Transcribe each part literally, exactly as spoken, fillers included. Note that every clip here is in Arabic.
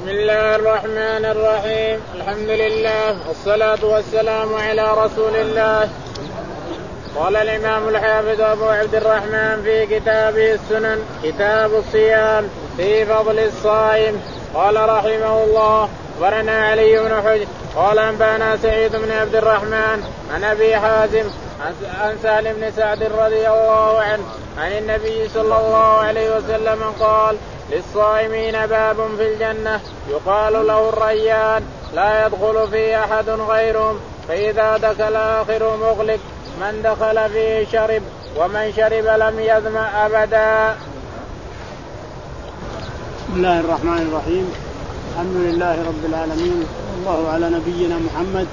بسم الله الرحمن الرحيم. الحمد لله والصلاة والسلام على رسول الله. قال الإمام الحافظ أبو عبد الرحمن في كتابه السنن كتاب الصيام في فضل الصائم. قال رحمه الله أخبرنا علي بن حجر قال أنبانا سعيد بن عبد الرحمن عن أبي حازم عن سهل بن سعد رضي الله عنه عن النبي صلى الله عليه وسلم قال للصائمين باب في الجنة يقال له الريان لا يدخل فيه أحد غيرهم فإذا دخل آخرهم أغلق من دخل فيه شرب ومن شرب لم يظمأ أبدا. بسم الله الرحمن الرحيم. الحمد لله رب العالمين والله على نبينا محمد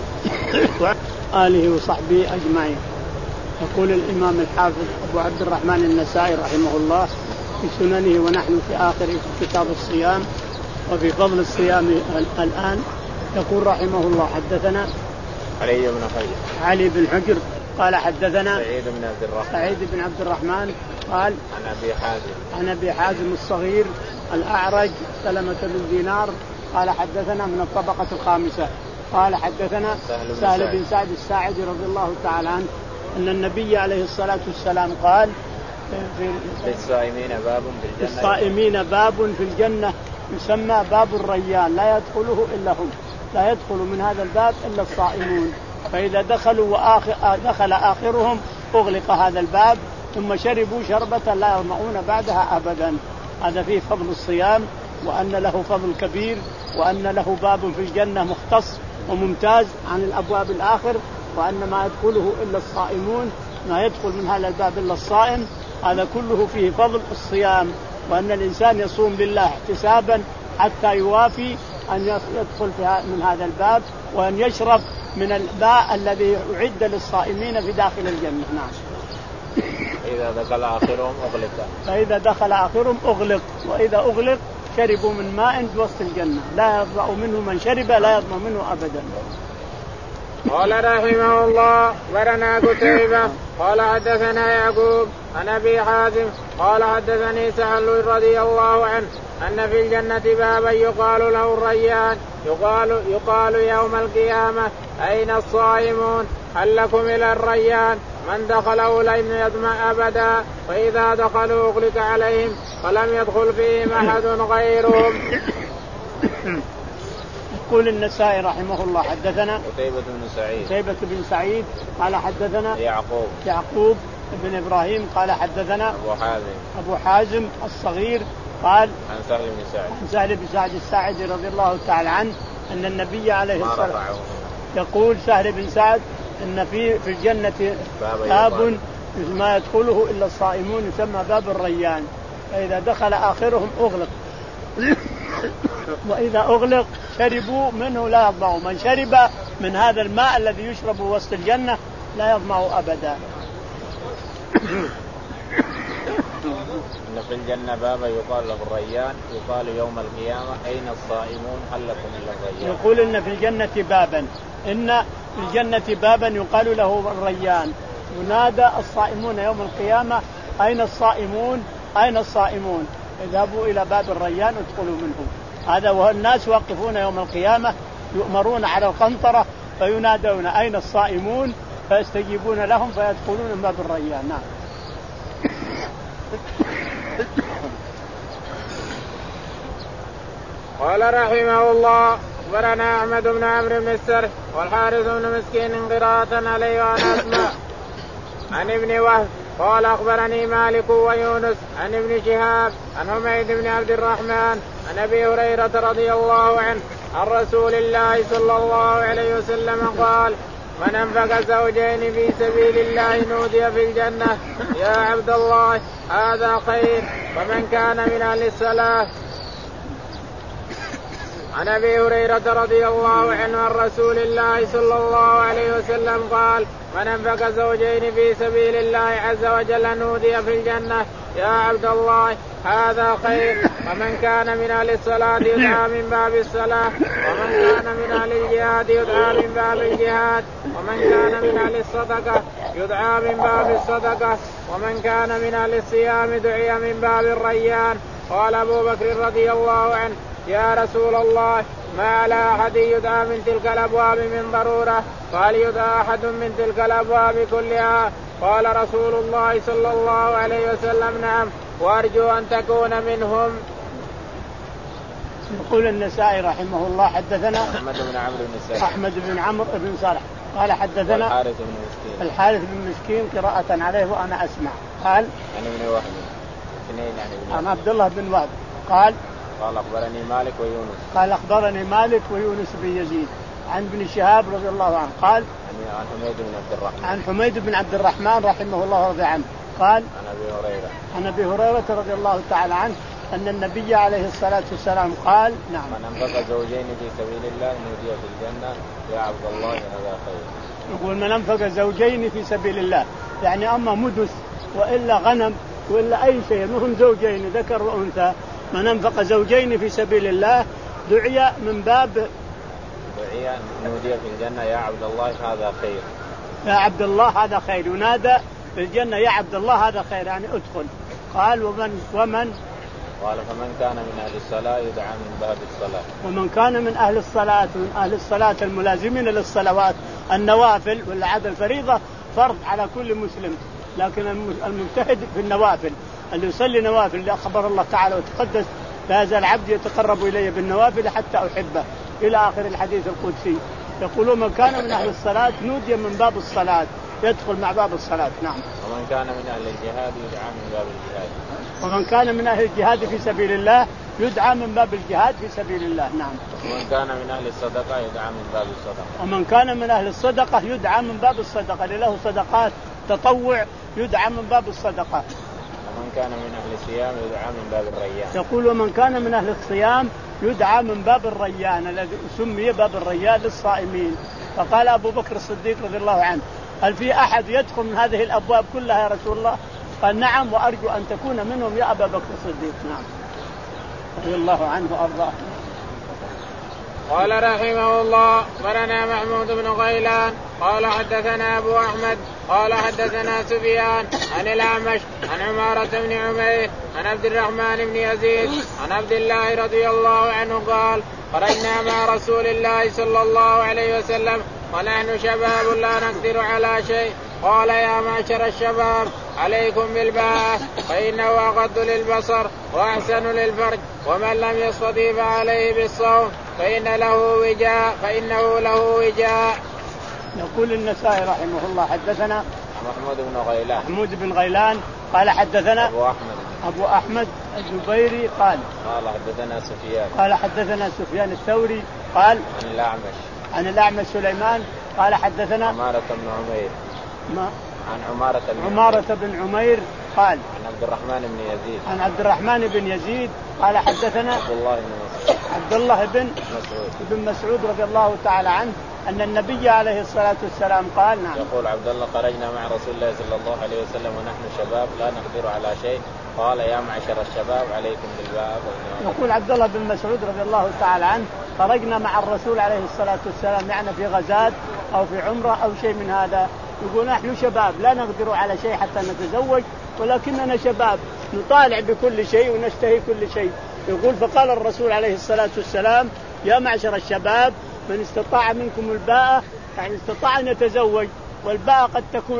وآله وصحبه أجمعين. يقول الإمام الحافظ أبو عبد الرحمن النسائي رحمه الله في سننه ونحن في آخر كتاب الصيام وفي فضل الصيام الآن. يقول رحمه الله حدثنا علي بن حجر علي بن حجر قال حدثنا سعيد بن عبد الرحمن سعيد بن عبد الرحمن قال عن أبي حازم عن أبي حازم الصغير الأعرج سلمة بن دينار قال حدثنا من الطبقة الخامسة قال حدثنا سهل, سهل بن سعد الساعدي رضي الله تعالى عنه أن النبي عليه الصلاة والسلام قال في للصائمين باب في الجنة للصائمين باب في الجنة يسمى باب الريان لا يدخله إلا هم لا يدخل من هذا الباب إلا الصائمون فإذا دخلوا وآخر دخل آخرهم أغلق هذا الباب ثم شربوا شربة لا يظمؤون بعدها أبدا. هذا فيه فضل الصيام وأن له فضل كبير وأن له باب في الجنة مختص وممتاز عن الأبواب الآخر وأن ما يدخله إلا الصائمون ما يدخل من هذا الباب إلا الصائم. هذا كله فيه فضل الصيام وأن الإنسان يصوم لله احتسابا حتى يوافي أن يدخل من هذا الباب وأن يشرب من الماء الذي أعد للصائمين في داخل الجنة. نعم. إذا دخل آخرهم أغلق فإذا دخل آخرهم أغلق وإذا أغلق شربوا من ماء في وسط الجنة لا يظمأ منه من شرب لا يظمأ منه أبدا. قال رحمه الله أخبرنا قتيبة قال حدثنا يعقوب عن أبي حازم قال حدثني سهل رضي الله عنه أن في الجنة بابا يقال له الريان يقال, يقال يوم القيامة أين الصائمون هل لكم إلى الريان من دخله لم يظمأ أبدا وإذا دخلوا أغلق عليهم فلم يدخل فيهم أحد غيرهم. يقول النسائي رحمه الله حدثنا قتيبة بن سعيد قتيبة بن سعيد قال حدثنا يعقوب يعقوب بن إبراهيم قال حدثنا أبو حازم أبو حازم الصغير قال عن سهل بن سعد عن سهل بن سعد الساعدي رضي الله تعالى عنه أن النبي عليه الصلاة والسلام يقول سهل بن سعد أن في في الجنة باب ما يدخله إلا الصائمون يسمى باب الريان فإذا دخل آخرهم أغلق وإذا أغلق شربوا منه لا يظمأوا من شرب من هذا الماء الذي يشرب وسط الجنة لا يظمأ أبدا. إن في الجنة بابا يقال له الريان يقال يوم القيامة أين الصائمون هل لكم إلا الريان. يقول إن في الجنة بابا إن في الجنة بابا يقال له الريان ينادى الصائمون يوم القيامة أين الصائمون أين الصائمون اذهبوا إلى باب الريان ادخلوا منه. هذا والناس واقفون يوم القيامة يؤمرون على القنطرة فينادون أين الصائمون فيستجيبون لهم فيدخلون من باب الريان. نعم. قال رحمه الله أخبرنا أحمد بن عمرو بن السرح والحارث بن مسكين قراءة عليه وعن أسماء عن ابن وهب قال أخبرني مالك ويونس عن ابن شهاب عن حميد بن عبد الرحمن عن أبي هريرة رضي الله عنه عن رسول الله صلى الله عليه وسلم قال من أنفق زوجين في سبيل الله نودي في الجنة يا عبد الله هذا خير ومن كان من أهل الصلاة. عن أبي هريرة رضي الله عنه عن رسول الله صلى الله عليه وسلم قال من أنفق زوجين في سبيل الله عز وجل نودي في الجنة يا عبد الله هذا خير ومن كان من أهل الصلاة يدعى من باب الصلاة ومن كان من أهل الجهاد يدعى من باب الجهاد ومن كان من أهل الصدقة يدعى من باب الصدقة ومن كان من أهل الصيام دعي من باب الريان. قال أبو بكر رضي الله عنه يا رسول الله ما على أحد يدعى من تلك الأبواب من ضرورة؟ قال يدعى أحد من تلك الأبواب كلها. قال رسول الله صلى الله عليه وسلم نعم وأرجو أن تكون منهم. يقول النسائي رحمه الله حدثنا أحمد بن عمرو بن سرح أحمد بن عمرو بن سرح قال حدثنا الحارث بن مسكين الحارث بن مسكين قراءة عليه وأنا أسمع. قال عن ابن وهب اثنين عن عبد الله بن وهب قال قال أخبرني مالك ويونس قال أخبرني مالك ويونس بن يزيد عن ابن شهاب رضي الله عنه قال عن حميد بن عبد الرحمن عن حميد بن عبد الرحمن رحمه الله رضي عنه قال عن أبي هريرة عن أبي هريرة رضي الله تعالى عنه أن النبي عليه الصلاة والسلام قال نعم من أنفق زوجين في سبيل الله نودي في الجنة يا عبد الله هذا خير. يقول من أنفق زوجين في سبيل الله يعني أما مدس وإلا غنم وإلا أي شيء منهم زوجين ذكر وأنثى من أنفق زوجين في سبيل الله دعي من باب دعي نودي في الجنة يا عبد الله هذا خير. يا عبد الله هذا خير ينادى في الجنة يا عبد الله هذا خير يعني ادخل. قال ومن ومن قال فمن كان من أهل الصلاة يدعى من باب الصلاة. ومن كان من أهل الصلاة من أهل الصلاة الملازمين للصلوات النوافل والعدل الفريضة فرض على كل مسلم لكن المجتهد في النوافل اللي يصلي نوافل اللي أخبر الله تعالى وتقدس لا يزال العبد يتقرب إلي بالنوافل حتى أحبه إلى آخر الحديث القدسي. يقولون من كان من أهل الصلاة نودي من باب الصلاة يدخل مع باب الصلاة. نعم. ومن كان من أهل الجهاد يدعى من باب الجهاد. ومن كان من أهل الجهاد في سبيل الله يدعى من باب الجهاد في سبيل الله. نعم. ومن كان من أهل الصدقة يدعى من باب الصدقة. ومن كان من أهل الصدقة يدعى من باب الصدقة اللي له صدقات تطوع يدعى من باب الصدقة. ومن كان من أهل الصيام يدعى من باب الريان. يقول ومن كان من أهل الصيام يدعى من باب الريان الذي سمي باب الريان للصائمين. فقال أبو بكر الصديق رضي الله عنه هل في أحد يدخل من هذه الأبواب كلها يا رسول الله؟ قال نعم وأرجو أن تكون منهم يا أبا بكر الصديق. نعم رضي الله عنه وأرضاه. قال رحمه الله أخبرنا محمود بن غيلان قال حدثنا أبو أحمد قال حدثنا سفيان عن الأعمش عن عمارة بن عمير عن عبد الرحمن بن يزيد عن عبد الله رضي الله عنه قال خرجنا مع رسول الله صلى الله عليه وسلم ونحن شباب لا نقدر على شيء قال يا معشر الشباب عليكم بالباءة فإنه أغض للبصر وأحسن للفرج ومن لم يستطيع فعليه بالصوم فإن له وجاء فإنه له وجاء. يقول النسائي رحمه الله حدثنا محمود بن غيلان محمود بن غيلان قال حدثنا أبو أحمد أبو أحمد الزبيري قال قال حدثنا سفيان قال حدثنا سفيان الثوري قال عن الأعمش عن الأعمش سليمان قال حدثنا عمارة بن عمير ما عن عمارة بن عمارة بن عمير قال عن عبد الرحمن بن يزيد عن عبد الرحمن بن يزيد قال حدثنا عبد الله بن مسعود عبد الله بن مسعود بن مسعود رضي الله تعالى عنه أن النبي عليه الصلاة والسلام قال نعم. يقول عبد الله خرجنا مع رسول الله صلى الله عليه وسلم ونحن شباب لا نقدر على شيء قال يا معشر الشباب عليكم بالباء. يقول عبد الله بن مسعود رضي الله تعالى عنه خرجنا مع الرسول عليه الصلاة والسلام يعني في غزاة أو في عمرة أو شيء من هذا يقول نحن شباب لا نقدر على شيء حتى نتزوج ولكننا شباب نطالع بكل شيء ونشتهي كل شيء. يقول فقال الرسول عليه الصلاة والسلام يا معشر الشباب من استطاع منكم الباءة يعني استطاع أن يتزوج والباءة قد تكون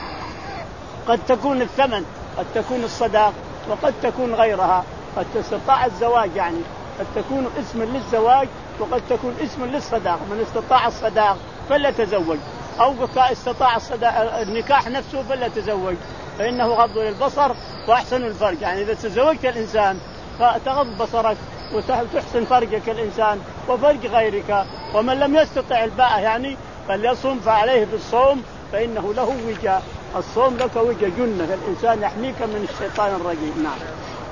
قد تكون الثمن قد تكون الصداق وقد تكون غيرها قد استطاع الزواج يعني قد تكون اسم للزواج وقد تكون اسم للصداق من استطاع الصداق فليتزوج أو استطاع النكاح نفسه فليتزوج فإنه غض للبصر وأحسن الفرج يعني إذا تزوجت الإنسان فتغض بصرك وتحسن فرجك الإنسان وفرج غيرك. ومن لم يستطع الباءة يعني فليصوم فعليه بالصوم فإنه له وجاء الصوم لك وجاء جنة الإنسان يحميك من الشيطان الرجيم. نعم.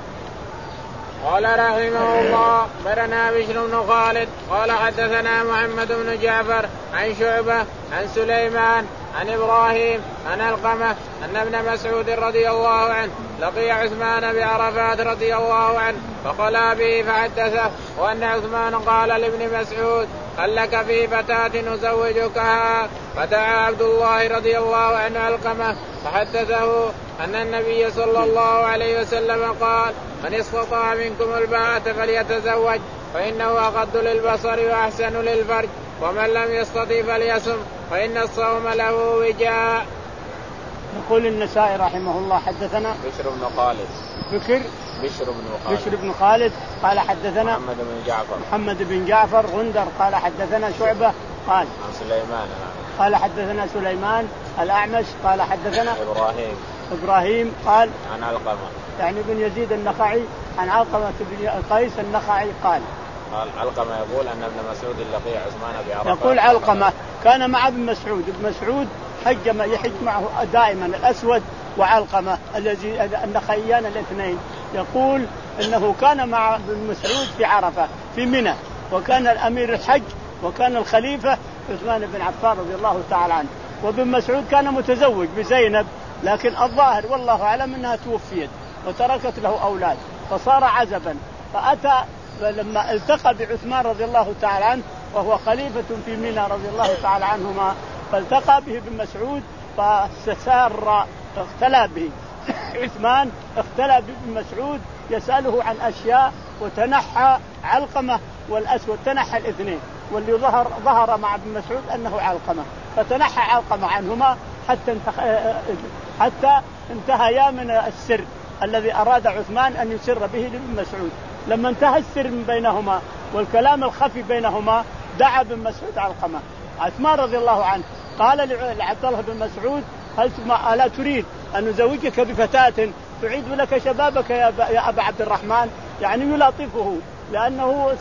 قال رحمه الله برنا بشر بن خالد قال حدثنا محمد بن جعفر عن شعبة عن سليمان عن إبراهيم عن القمة أن ابن مسعود رضي الله عنه لقي عثمان بعرفات رضي الله عنه فقال به فحدثه وأن عثمان قال لابن مسعود هل لك في فتاة أزوجكها فدعا عبد الله رضي الله عنه علقمة فحدثه أن النبي صلى الله عليه وسلم قال من استطاع منكم الباءة فليتزوج فإنه أغض للبصر وأحسن للفرج، ومن لم يستطع فليصم فإن الصوم له وجاء. يقول النسائي رحمه الله حدثنا بشر بن خالد بكر بشر بن خالد بشر بن خالد قال حدثنا محمد بن جعفر محمد بن جعفر غندر قال حدثنا شعبة قال عن سليمان قال حدثنا سليمان الأعمش قال حدثنا إبراهيم إبراهيم قال عن علقمة يعني بن يزيد النخعي عن علقمة بن قيس النخعي قال قال علقمة يقول أن ابن مسعود اللقي عثمان بعرفة. يقول علقمة كان مع ابن مسعود ابن مسعود حج يحج معه دائما الأسود وعلقمة الذي النخعيان الاثنين. يقول إنه كان مع ابن مسعود في عرفة في منى، وكان الأمير الحج وكان الخليفة عثمان بن عفان رضي الله تعالى عنه. وابن مسعود كان متزوج بزينب، لكن الظاهر والله أعلم أنها توفيت وتركت له أولاد فصار عزبا. فأتى لما التقى بعثمان رضي الله تعالى عنه وهو خليفة في منى رضي الله تعالى عنهما، فالتقى به ابن مسعود فسار اختلى به عثمان اختلى بابن مسعود يسأله عن أشياء، وتنحى علقمة والأسود تنحى الاثنين، واللي ظهر ظهر مع ابن مسعود أنه علقمة، فتنحى علقمة عنهما حتى حتى انتهيا من السر الذي أراد عثمان أن يسر به لابن مسعود. لما انتهى السر من بينهما والكلام الخفي بينهما دعا ابن مسعود علقمة. عثمان رضي الله عنه قال لعبد الله بن مسعود هل ألا تريد أن نزوجك بفتاة تعيد لك شبابك يا أبا عبد الرحمن؟ يعني يلاطفه لأنه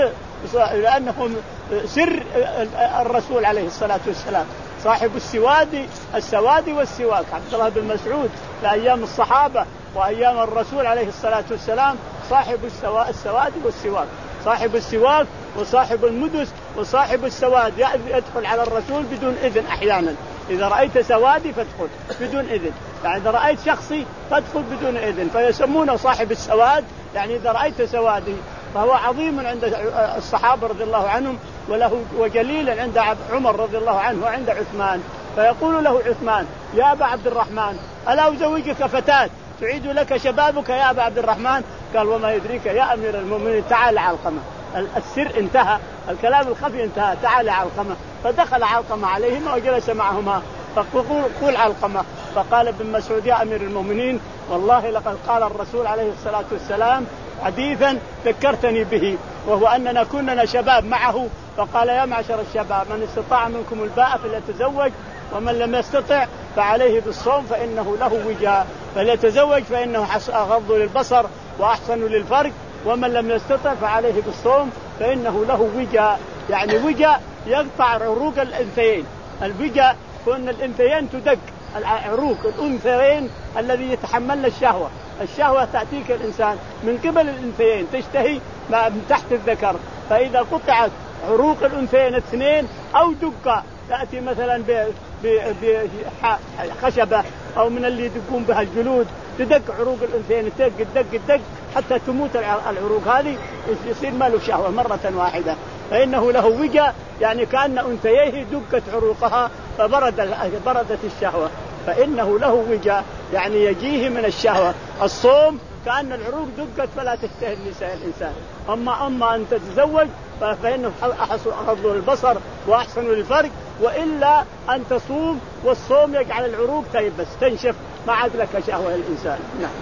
لأنه سر الرسول عليه الصلاة والسلام صاحب السواد السواد والسواك. عبد الله بن مسعود في أيام الصحابة وأيام الرسول عليه الصلاة والسلام صاحب السواد والسواك، صاحب السواك وصاحب المدس وصاحب السواد يدخل على الرسول بدون إذن أحيانا. إذا رأيت سوادي فادخل بدون إذن، يعني إذا رأيت شخصي فادخل بدون إذن، فيسمونه صاحب السواد. يعني إذا رأيت سوادي فهو عظيم عند الصحابة رضي الله عنهم وله وجليل عند عمر رضي الله عنه وعند عثمان. فيقول له عثمان يا أبا عبد الرحمن ألا أزوجك فتاة تعيد لك شبابك يا أبا عبد الرحمن؟ قال وما يدريك يا أمير المؤمنين تعال علقمة. السر انتهى، الكلام الخفي انتهى، تعال علقمة. فدخل علقمة عليهما وجلس معهما. فقول علقمة فقال ابن مسعود يا أمير المؤمنين والله لقد قال الرسول عليه الصلاة والسلام حديثا ذكرتني به، وهو أننا كنا شباب معه، فقال يا معشر الشباب من استطاع منكم الباء فليتزوج ومن لم يستطع فعليه بالصوم فإنه له وجاء، فليتزوج فإنه أغض للبصر وأحسن للفرج، ومن لم يستطع فعليه بالصوم فإنه له وجاء. يعني وجاء يقطع عروق الأنثيين. الوجاء كون الأنثيين تدق عروق الأنثيين الذي يتحملن الشهوة. الشهوة تأتيك الإنسان من قبل الأنثيين تشتهي من تحت الذكر، فإذا قطعت عروق الأنثيين اثنين أو دقة تأتي مثلا بخشبة أو من اللي يدقون بها الجلود تدق عروق الأنثيين تدق دق دق حتى تموت العروق هذه يصير ما له شهوة مرة واحدة، فإنه له وجاء. يعني كأن أنثيه دقت عروقها فبرد بردت الشهوة، فإنه له وجاء يعني يجيه من الشهوة. الصوم كأن العروق دقت فلا تشتهي النساء الإنسان. أما أما أن تتزوج فإنه أغض للبصر وأحسن للفرج، وإلا أن تصوم والصوم يجعل العروق تيبس تنشف ما عاد لك شهوة الإنسان. نعم.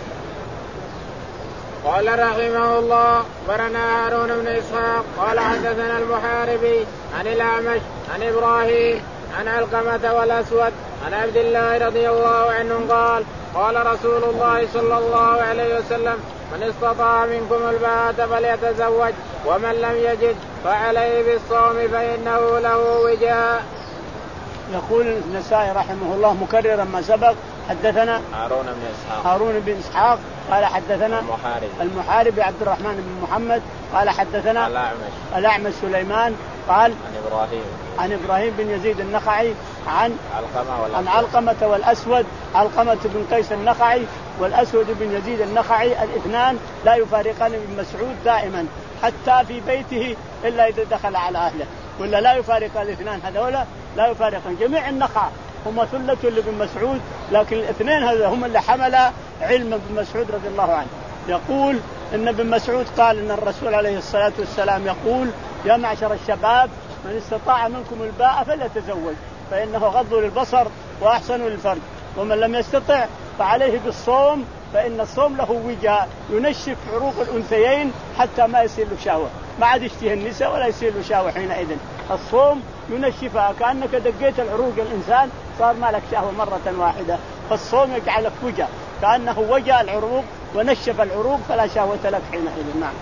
قال رحمه الله برنا هارون بن إسحاق قال حدثنا المحاربي عن الأعمش عن إبراهيم عن علقمة والأسود عن عبد الله رضي الله عنه قال قال رسول الله صلى الله عليه وسلم من استطاع منكم الباءة فليتزوج ومن لم يجد فعليه بالصوم فإنه له وجاء. يقول النسائي رحمه الله مكررا ما سبق حدثنا هارون بن إسحاق هارون بن إسحاق قال حدثنا المحاربي المحاربي عبد الرحمن بن محمد قال حدثنا الأعمش الأعمش سليمان قال عن إبراهيم عن إبراهيم بن يزيد النخعي عن علقمة عن علقمة والأسود علقمة بن قيس النخعي والأسود بن يزيد النخعي الاثنان لا يفارقان ابن مسعود دائما حتى في بيته إلا إذا دخل على أهله، ولا لا يفارق الاثنان هذولا لا يفارقان. جميع النخعة هم ثلة لابن مسعود، لكن الاثنين هذا هم اللي حمل علم ابن مسعود رضي الله عنه. يقول إن ابن مسعود قال إن الرسول عليه الصلاة والسلام يقول يا معشر الشباب من استطاع منكم الباء فليتزوج فإنه غض للبصر وأحسن للفرج ومن لم يستطع فعليه بالصوم فإن الصوم له وجاء ينشف عروق الأنثيين حتى ما يصير له شهوة ما عاد يشتهي النساء ولا يصير له شهوة حينئذ. الصوم ينشفها كأنك دقيت العروق الإنسان صار ما لك شهوة مرة واحدة فالصوم يجعلك وجاء كأنه وجاء العروق ونشف العروق فلا شهوة لك حينئذ. نعم.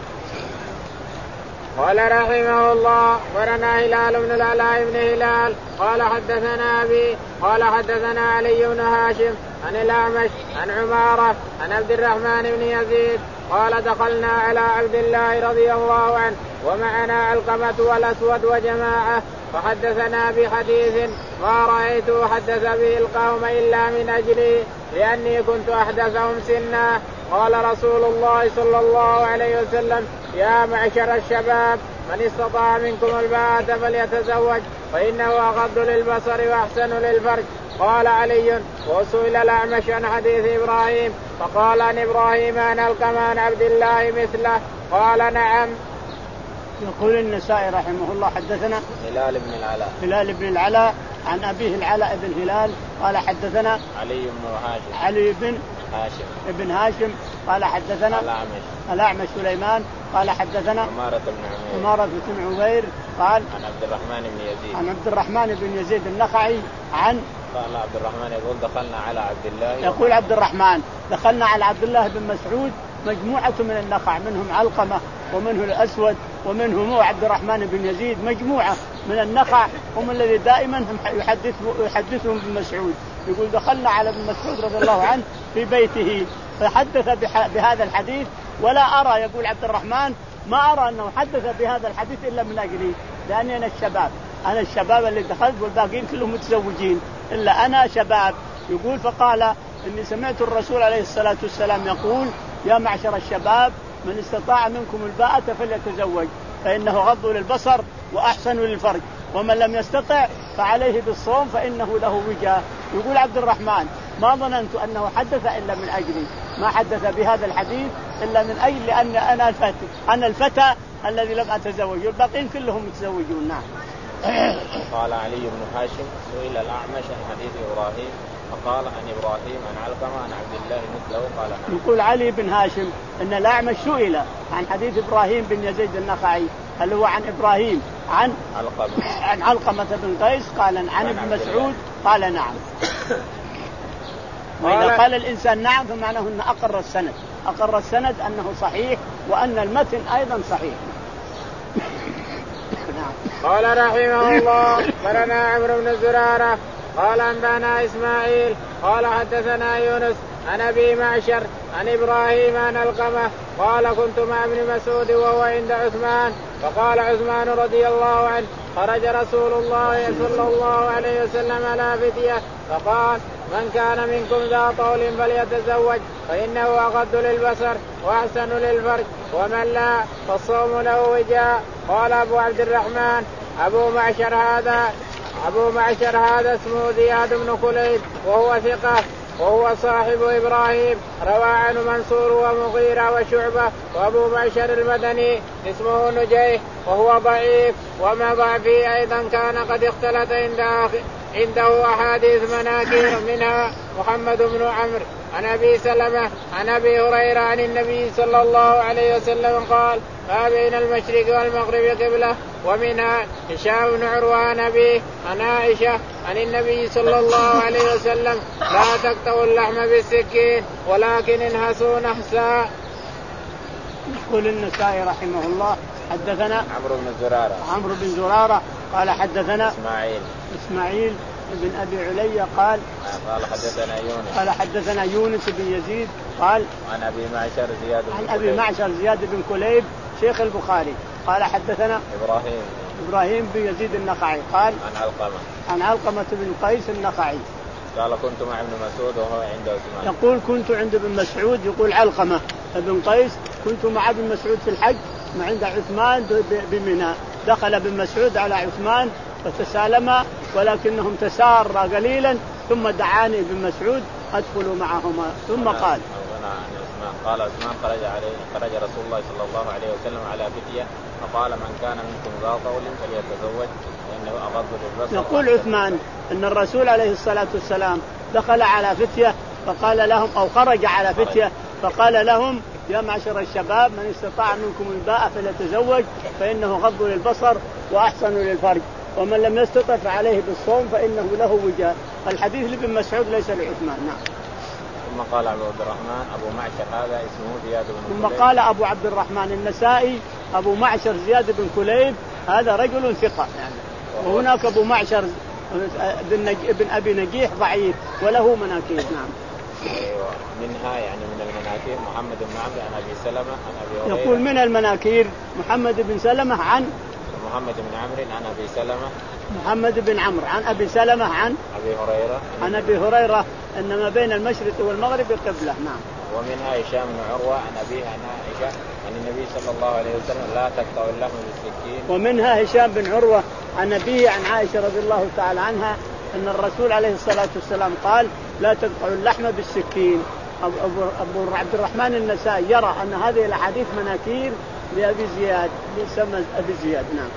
قال رحمه الله ورنا هلال بن العلاء بن هلال قال حدثنا أبي قال حدثنا علي بن هاشم عن الأعمش عن عمارة عن عبد الرحمن بن يزيد قال دخلنا على عبد الله رضي الله عنه ومعنا علقمة والأسود وجماعة فحدثنا بحديث ما رأيته حدث به القوم إلا من أجلي لأني كنت أحدثهم سنا. قال رسول الله صلى الله عليه وسلم يا معشر الشباب من استطاع منكم الباءة فليتزوج فإنه أغض للبصر وأحسن للفرج. قال علي وسئل الأعمش عن حديث إبراهيم فقال عن إبراهيم عن القمان عبد الله مثله قال نعم. يقول النسائي رحمه الله حدثنا هلال بن العلاء هلال بن العلاء عن أبيه العلاء بن هلال قال حدثنا علي بن هاشم علي بن هاشم ابن هاشم قال حدثنا الأعمش الأعمش سليمان قال حدثنا عمارة بن عمير عمارة بن عمير قال عن عبد الرحمن بن يزيد عن عبد الرحمن بن يزيد النخعي عن قال عبد الرحمن يقول دخلنا على عبد الله يقول عبد الرحمن دخلنا على عبد الله بن مسعود مجموعة من النخع منهم علقمة ومنه الأسود ومنهم عبد الرحمن بن يزيد مجموعة من النخع هم الذي دائما هم يحدث يحدثهم بن مسعود. يقول دخلنا على ابن مسعود رضي الله عنه في بيته فحدث بهذا الحديث ولا أرى يقول عبد الرحمن ما أرى أنه حدث بهذا الحديث إلا من أجلي لأني أنا الشباب أنا الشباب اللي دخلت والباقين كلهم متزوجين إلا أنا شباب. يقول فقال إني سمعت الرسول عليه الصلاة والسلام يقول يا معشر الشباب من استطاع منكم الباءة فليتزوج فإنه غض للبصر وأحسن للفرج ومن لم يستطع فعليه بالصوم فإنه له وجاء. يقول عبد الرحمن ما ظننت أنه حدث إلا من أجلي ما حدث بهذا الحديث إلا من أجل أن أنا الفتى أنا الفتى الذي لم أتزوج والباقين كلهم متزوجون. نعم. قال علي بن هاشم سئل الأعمش عن حديث إبراهيم فقال عن إبراهيم عن علقمة عن عبد الله مثله قال نعم. يقول علي بن هاشم أن الأعمش سئل عن حديث إبراهيم بن يزيد النخعي هل هو عن إبراهيم عن علقمة عن علقمة بن قيس قال عن ابن مسعود قال نعم. وإذا قال الإنسان نعم فمعناه أنه أقر السند أقر السند أنه صحيح وأن المتن أيضا صحيح. قال رحمه الله قالنا عمرو بن زرارة قال أنبانا إسماعيل قال حدثنا يونس عن أبي معشر عن إبراهيم عن علقمة قال كنت مع ابن مسعود وهو عند عثمان فقال عثمان رضي الله عنه خرج رسول الله صلى الله عليه وسلم على فتية فقال من كان منكم ذا طول فليتزوج فإنه أغض للبصر وأحسن للفرج ومن لا فالصوم له وجاء. قال أبو عبد الرحمن أبو معشر هذا أبو معشر هذا اسمه زياد بن خليد وهو ثقة وهو صاحب إبراهيم روى عنه منصور ومغيرة وشعبة. وأبو معشر المدني اسمه نجيه وهو ضعيف وما فيه أيضا كان قد اختلط عند عنده أحاديث مناكير منها محمد بن عمرو عن أبي سلمة عن أبي هريرة عن النبي صلى الله عليه وسلم قال ما بين المشرق والمغرب قبلة. ومنها هشام بن عروة عن أبيه عن عائشة عن النبي صلى الله عليه وسلم لا تقطعوا اللحم بالسكين ولكن انهسوا نحسا. يقول النسائي رحمه الله حدثنا عمرو بن زرارة عمرو بن زرارة قال حدثنا إسماعيل إسماعيل بن أبي علي قال قال حدثنا يونس قال حدثنا يونس بن يزيد قال عن أبي معشر زياد بن عن أبي معشر زياد بن كليب شيخ البخاري قال حدثنا إبراهيم إبراهيم بن يزيد النخعي قال عن علقمة عن علقمة بن قيس النخعي قال كنت مع ابن مسعود وهو عند عثمان. يقول كنت عند ابن مسعود يقول علقمة بن قيس كنت مع ابن مسعود في الحج مع عند عثمان بمنى دخل ابن مسعود على عثمان فتسالما ولكنهم تسارا قليلا ثم دعاني ابن مسعود أدخل معهما ثم قال عثمان قال عثمان خرج عليه خرج رسول الله صلى الله عليه وسلم على فتية فقال من كان منكم ذا طول فليتزوج فإنه أغض للبصر. يقول عثمان أن الرسول عليه الصلاة والسلام دخل على فتية فقال لهم أو خرج على فتية فقال لهم يا معشر الشباب من استطاع منكم الباءة فليتزوج فإنه غض للبصر وأحسن للفرج ومن لم يستطع فعليه بالصوم فإنه له وجاء. الحديث لابن مسعود ليس لعثمان. نعم. ثم قال أبو عبد الرحمن أبو معشر هذا اسمه زياد بن ثم قال أبو عبد الرحمن النسائي أبو معشر زياد بن كليب هذا رجل ثقة يعني. وهناك أبو معشر بن أبي نجيح ضعيف وله مناكير. نعم. أيوة. منها يعني من المناكير محمد بن عمرو عن أبي سلمة عن أبي هريرة. يقول من المناكير محمد بن سلمة عن محمد بن عمرو عن أبي سلمة محمد بن عمرو عن أبي سلمة عن أبي هريرة عن أبي هريرة أن ما بين المشرق والمغرب قبلة. نعم. ومنها هشام بن عروة عن أبيه عن عائشة عن النبي صلى الله عليه وسلم لا تقطع اللحم بالسكين. ومنها هشام بن عروة عن أبيه عن عائشة رضي الله تعالى عنها أن الرسول عليه الصلاة والسلام قال لا تقطع اللحم بالسكين. أبو, أبو عبد الرحمن النسائي يرى أن هذه الأحاديث مناكير لأبي زياد يسمى أبي زياد. نعم.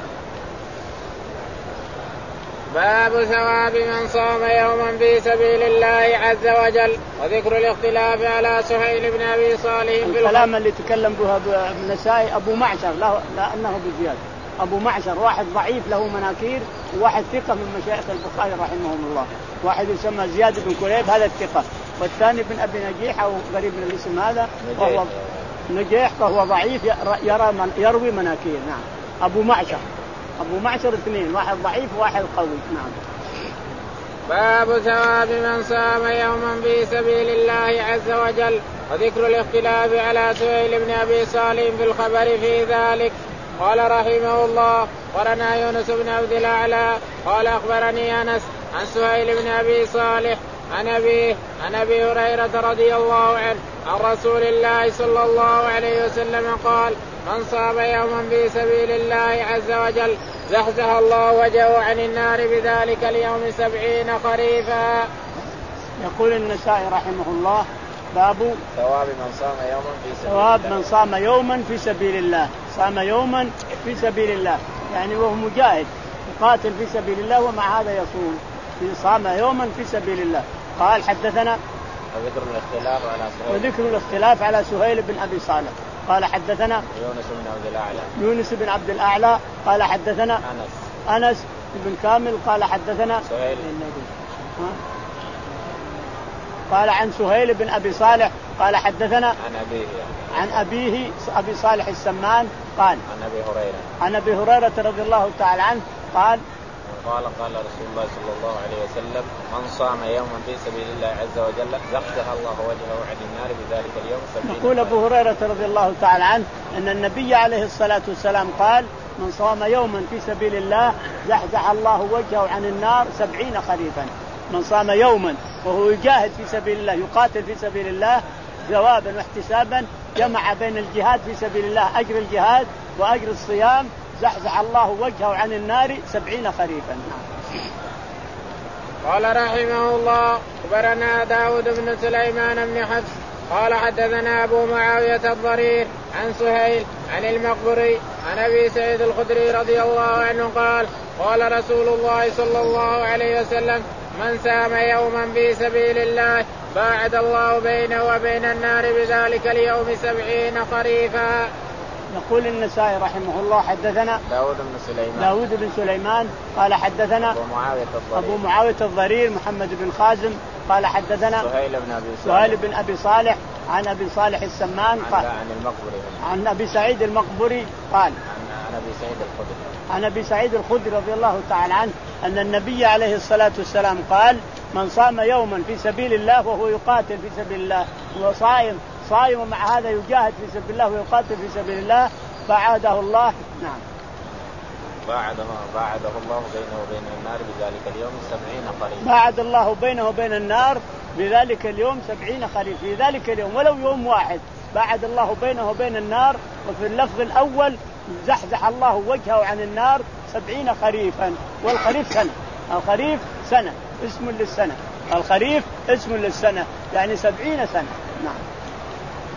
باب ثواب من صام يوما في سبيل الله عز وجل وذكر الاختلاف على سهيل بن أبي صالح. الكلام اللي تكلم به النسائي أبو معشر لا, لا أنه بزياد. أبو معشر واحد ضعيف له مناكير وواحد ثقة من مشايخ البخاري رحمهم الله. واحد يسمى زياد بن كليب هذا الثقة والثاني بن أبي نجيح أو قريب من الاسم هذا وهو نجيح فهو ضعيف يرى من يروي مناكير. نعم. أبو معشر أبو معشر اثنين واحد ضعيف وواحد قوي. نعم. باب ثواب من صام يوما في سبيل الله عز وجل وذكر الاختلاف على سهيل بن أبي صالح في الخبر في ذلك. قال رحمه الله قرنا يونس بن عبد الأعلى قال أخبرني أنس عن سهيل بن أبي صالح عن أبيه عن أبي هريرة رضي الله عنه عن رسول الله صلى الله عليه وسلم قال من صام يوما في سبيل الله عز وجل زحزح الله وجهه عن النار بذلك اليوم سبعين خريفا. يقول النسائي رحمه الله باب ثواب من صام يوما في سبيل ثواب الله. من صام يوما في سبيل الله صام يوما في سبيل الله يعني وهو مجاهد يقاتل في سبيل الله ومع هذا يصوم في صام يوما في سبيل الله. قال حدثنا وذكر الاختلاف على سهيل وذكر الاختلاف على سهيل بن أبي صالح قال حدثنا يونس بن عبد الأعلى يونس بن عبد الأعلى قال حدثنا أنس أنس بن كامل قال حدثنا سهيل قال عن سهيل بن أبي صالح قال حدثنا عن أبيه عن أبيه أبي صالح السمان قال عن أبي هريرة عن أبي هريرة رضي الله تعالى عنه قال قال قال رسول الله صلى الله عليه وسلم من صام يوما في سبيل الله عز وجل زحزح الله وجهه عن النار بذلك اليوم سبعين. يقول أبو هريرة رضي الله تعالى عنه أن النبي عليه الصلاة والسلام قال من صام يوما في سبيل الله زحزح الله وجهه عن النار سبعين خريفا. من صام يوما وهو يجاهد في سبيل الله يقاتل في سبيل الله ثوابا واحتسابا جمع بين الجهاد في سبيل الله أجر الجهاد وأجر الصيام زحزح الله وجهه عن النار سبعين خريفا. قال رحمه الله أخبرنا داود بن سليمان بن حفص قال حدثنا أبو معاوية الضرير عن سهيل عن المقبري عن أبي سعيد الخدري رضي الله عنه قال قال رسول الله صلى الله عليه وسلم من سام يوما في سبيل الله باعد الله بينه وبين النار بذلك اليوم سبعين خريفا. يقول النسائي رحمه الله حدثنا داود بن سليمان داود بن سليمان قال حدثنا أبو معاوية الضرير, أبو معاوية الضرير محمد بن خازم قال حدثنا سهيل بن أبي صالح سهيل بن أبي صالح عن أبي صالح السمان قال عن المقبري عن أبي سعيد المقبري قال عن أبي سعيد الخدري عن أبي سعيد الخدري رضي الله تعالى عنه أن النبي عليه الصلاة والسلام قال من صام يوما في سبيل الله وهو يقاتل في سبيل الله هو صائم صائم ومع هذا يجاهد في سبيل الله ويقاتل في سبيل الله باعده الله نعم باعده باعده الله بينه وبين النار بذلك اليوم سبعين خريف. باعد الله بينه وبين النار بذلك اليوم سبعين خريف. في ذلك اليوم ولو يوم واحد باعد الله بينه وبين النار. وفي اللفظ الأول زحزح الله وجهه عن النار سبعين خريفا. والخريف سنة الخريف سنة اسم للسنة الخريف اسم للسنة يعني سبعين سنة. نعم.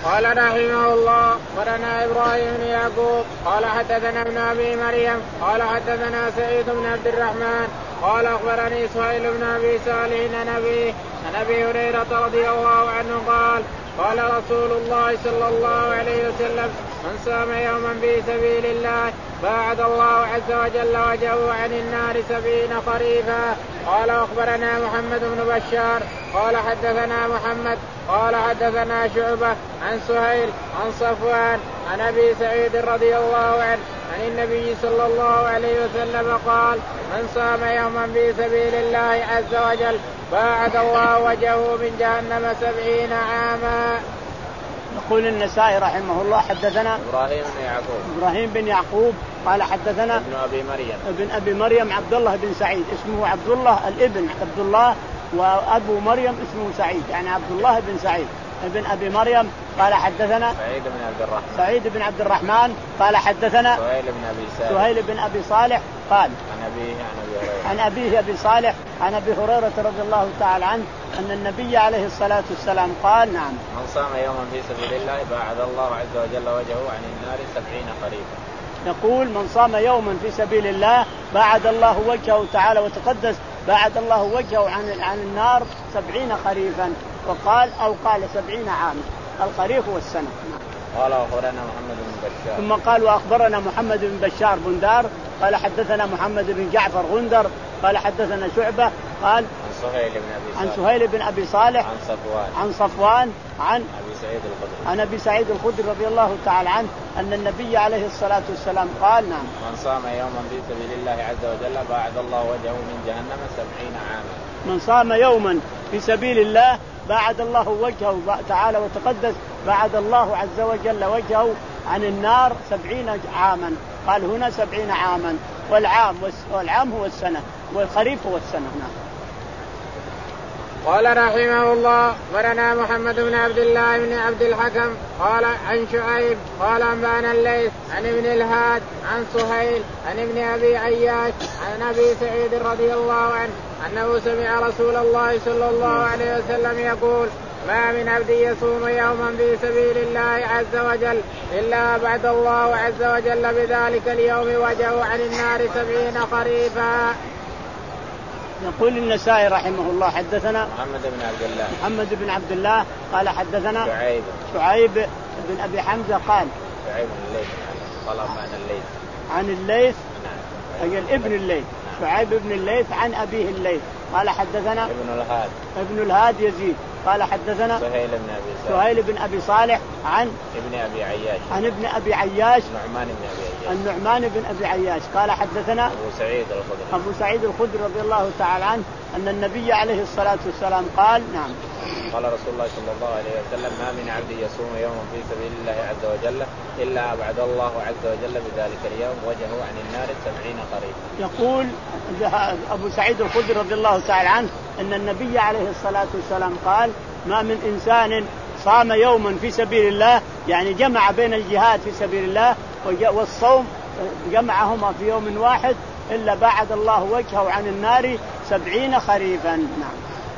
قال رحمه الله أخبرنا إبراهيم بن يعقوب قال حدثنا ابن أبي مريم قال حدثنا سعيد بن عبد الرحمن قال أخبرني سهيل بن أبي صالح عن أبيه عن أبي هريرة رضي الله عنه قال قال رسول الله صلى الله عليه وسلم من صام يوما في سبيل الله باعد الله عز وجل وجهه عن النار سبعين خريفا. قال أخبرنا محمد بن بشار قال حدثنا محمد قال حدثنا شعبة عن سهيل عن صفوان عن أبي سعيد رضي الله عنه عن النبي صلى الله عليه وسلم قال من صام يوما في سبيل الله عز وجل باعد الله وجهه من جهنم سبعين عاما. يقول النسائي رحمه الله حدثنا إبراهيم بن يعقوب إبراهيم بن يعقوب قال حدثنا ابن أبي مريم ابن أبي مريم عبد الله بن سعيد اسمه عبد الله الابن عبد الله وأبو مريم اسمه سعيد يعني عبد الله بن سعيد ابن أبي مريم قال حدثنا سعيد بن عبد الرحمن سعيد بن عبد الرحمن قال حدثنا سهيل بن أبي صالح سهيل بن أبي صالح قال عن أبيه عن أبي هريرة عن أبيه أبي صالح عن أبي هريرة رضي الله تعالى عنه أن النبي عليه الصلاة والسلام قال نعم من صام يوما في سبيل الله باعد الله عز وجل وجهه عن النار سبعين خريفا. يقول من صام يوما في سبيل الله باعد الله وجهه تعالى وتقدس باعد الله وجهه عن عن النار سبعين خريفا وقال أو قال سبعين عاما الخريف والسنة. قال أخبرنا محمد بن بشار ثم قال وأخبرنا محمد بن بشار بندار قال حدثنا محمد بن جعفر غندر قال حدثنا شعبة قال عن سهيل بن أبي عن سهيل بن أبي صالح عن صفوان عن صفوان عن أبي سعيد الخدري عن أبي سعيد الخدري رضي الله تعالى عنه أن النبي عليه الصلاة والسلام قال نعم من صام يوما في سبيل الله عز وجل باعد الله وجهه من جهنم سبعين عاما. من صام يوما في سبيل الله باعد الله وجهه تعالى وتقدس باعد الله عز وجل وجهه عن النار سبعين عاما. قال هنا سبعين عاما والعام والعام هو السنة والخريف هو السنة. نعم. قال رحمه الله ورنا محمد بن عبد الله بن عبد الحكم قال عن شعيب قال أنبأنا الليث عن ابن الهاد عن سهيل عن ابن أبي عياش عن أبي سعيد رضي الله عنه أنه سمع رسول الله صلى الله عليه وسلم يقول ما من عبد يصوم يوما في سبيل الله عز وجل إلا بعد الله عز وجل بذلك اليوم وجهه عن النار سبعين خريفا. يقول النسائي رحمه الله حدثنا محمد بن عبد الله محمد بن عبد الله قال حدثنا شعيب شعيب بن أبي حمزة قال شعيب بن الليث قال عن الليث عن الليث نعم أجل ابن الليث نعم. شعيب بن الليث عن أبيه الليث قال حدثنا ابن الهاد ابن الهاد يزيد قال حدثنا سهيل بن أبي صالح سهيل بن أبي صالح عن ابن أبي عياش عن ابن أبي عياش النعمان بن أبي عياش النعمان بن أبي عياش قال حدثنا أبو سعيد الخدري أبو سعيد الخدري رضي الله تعالى عنه أن النبي عليه الصلاة والسلام قال نعم قال رسول الله صلى الله عليه وسلم ما من عبد يصوم يوما في سبيل الله عز وجل إلا أبعد الله عز وجل بذلك اليوم وجهه عن النار سبعين خريفا. يقول أبو سعيد الخدري رضي الله تعالى عنه أن النبي عليه الصلاة والسلام قال ما من إنسان صام يوما في سبيل الله يعني جمع بين الجهاد في سبيل الله والصوم جمعهما في يوم واحد إلا بعد الله وجهه عن النار سبعين خريفا. نعم.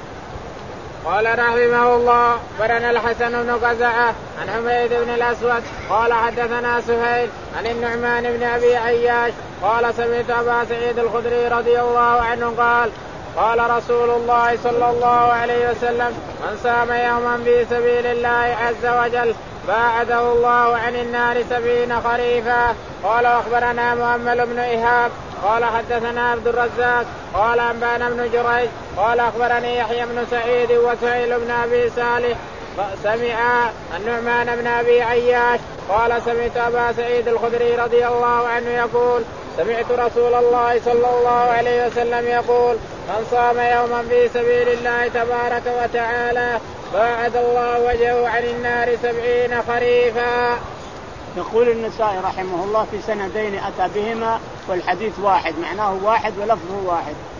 قال رحمه الله برنا الحسن بن قزعة عن حميد بن الأسود قال حدثنا سهيل عن النعمان بن أبي عياش قال سمعت أبا سعيد الخدري رضي الله عنه قال قال رسول الله صلى الله عليه وسلم من صام يوما في سبيل الله عز وجل باعده الله عن النار سبعين خريفا. قال أخبرنا مؤمل بن إيهاب قال حدثنا عبد الرزاق قال أنبأنا بن جريج قال أخبرني يحيى بن سعيد وسهيل بن أبي صالح سمع النعمان بن أبي عياش قال سمعت أبا سعيد الخدري رضي الله عنه يقول سمعت رسول الله صلى الله عليه وسلم يقول من صام يوما في سبيل الله تبارك وتعالى باعد الله وجهه عن النار سبعين خريفا. يقول النسائي رحمه الله في سندين أتى بهما والحديث واحد معناه واحد ولفظه واحد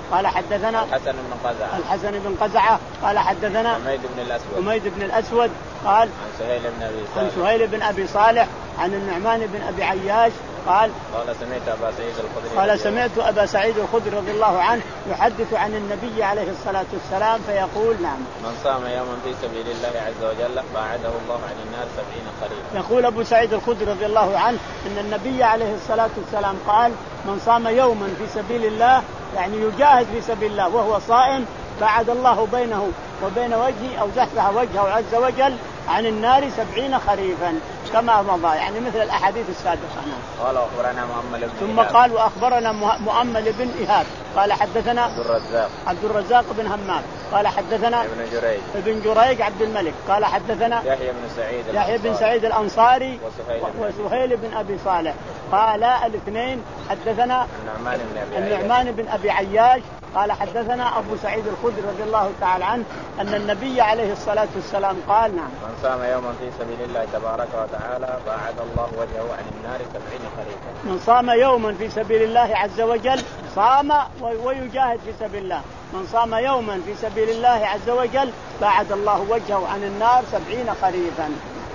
قال حدثنا الحسن بن قزعة الحسن بن قزعة قال حدثنا حميد بن الأسود حميد بن الأسود قال عن سهيل بن أبي صالح عن سهيل بن أبي صالح عن النعمان بن أبي عياش قال قال سمعت أبا سعيد الخدري قال سمعت أبا سعيد الخدري رضي الله عنه يحدث عن النبي عليه الصلاة والسلام فيقول نعم من صام يوما في سبيل الله عز وجل باعده الله عن النار سبعين خريفا. يقول أبو سعيد الخدري رضي الله عنه إن النبي عليه الصلاة والسلام قال من صام يوما في سبيل الله يعني يجاهد في سبيل الله وهو صائم بعد الله بينه وبين وجهه أو زحزح وجهه عز وجل عن النار سبعين خريفا كما مضى يعني مثل الأحاديث السابقة. قال أخبرنا مؤمل بن ثم إيهاب. قال وأخبرنا مؤمل بن إيهاب قال حدثنا عبد الرزاق عبد الرزاق بن همام قال حدثنا ابن جريج ابن جريج عبد الملك قال حدثنا يحيى بن سعيد يحيى بن سعيد الأنصاري وسهيل بن, وسهيل بن أبي صالح قال الاثنين حدثنا النعمان بن أبي النعمان بن أبي عياش قال حدثنا أبو سعيد الخدري رضي الله تعالى عنه أن النبي عليه الصلاة والسلام قال نعم من صام يوما في سبيل الله تبارك وتعالى باعد الله وجهه عن النار سبعين خريفا. من صام يوما في سبيل الله عز وجل صام ويجاهد في سبيل الله من صام يوما في سبيل الله عز وجل باعد الله وجهه عن النار سبعين خريفا.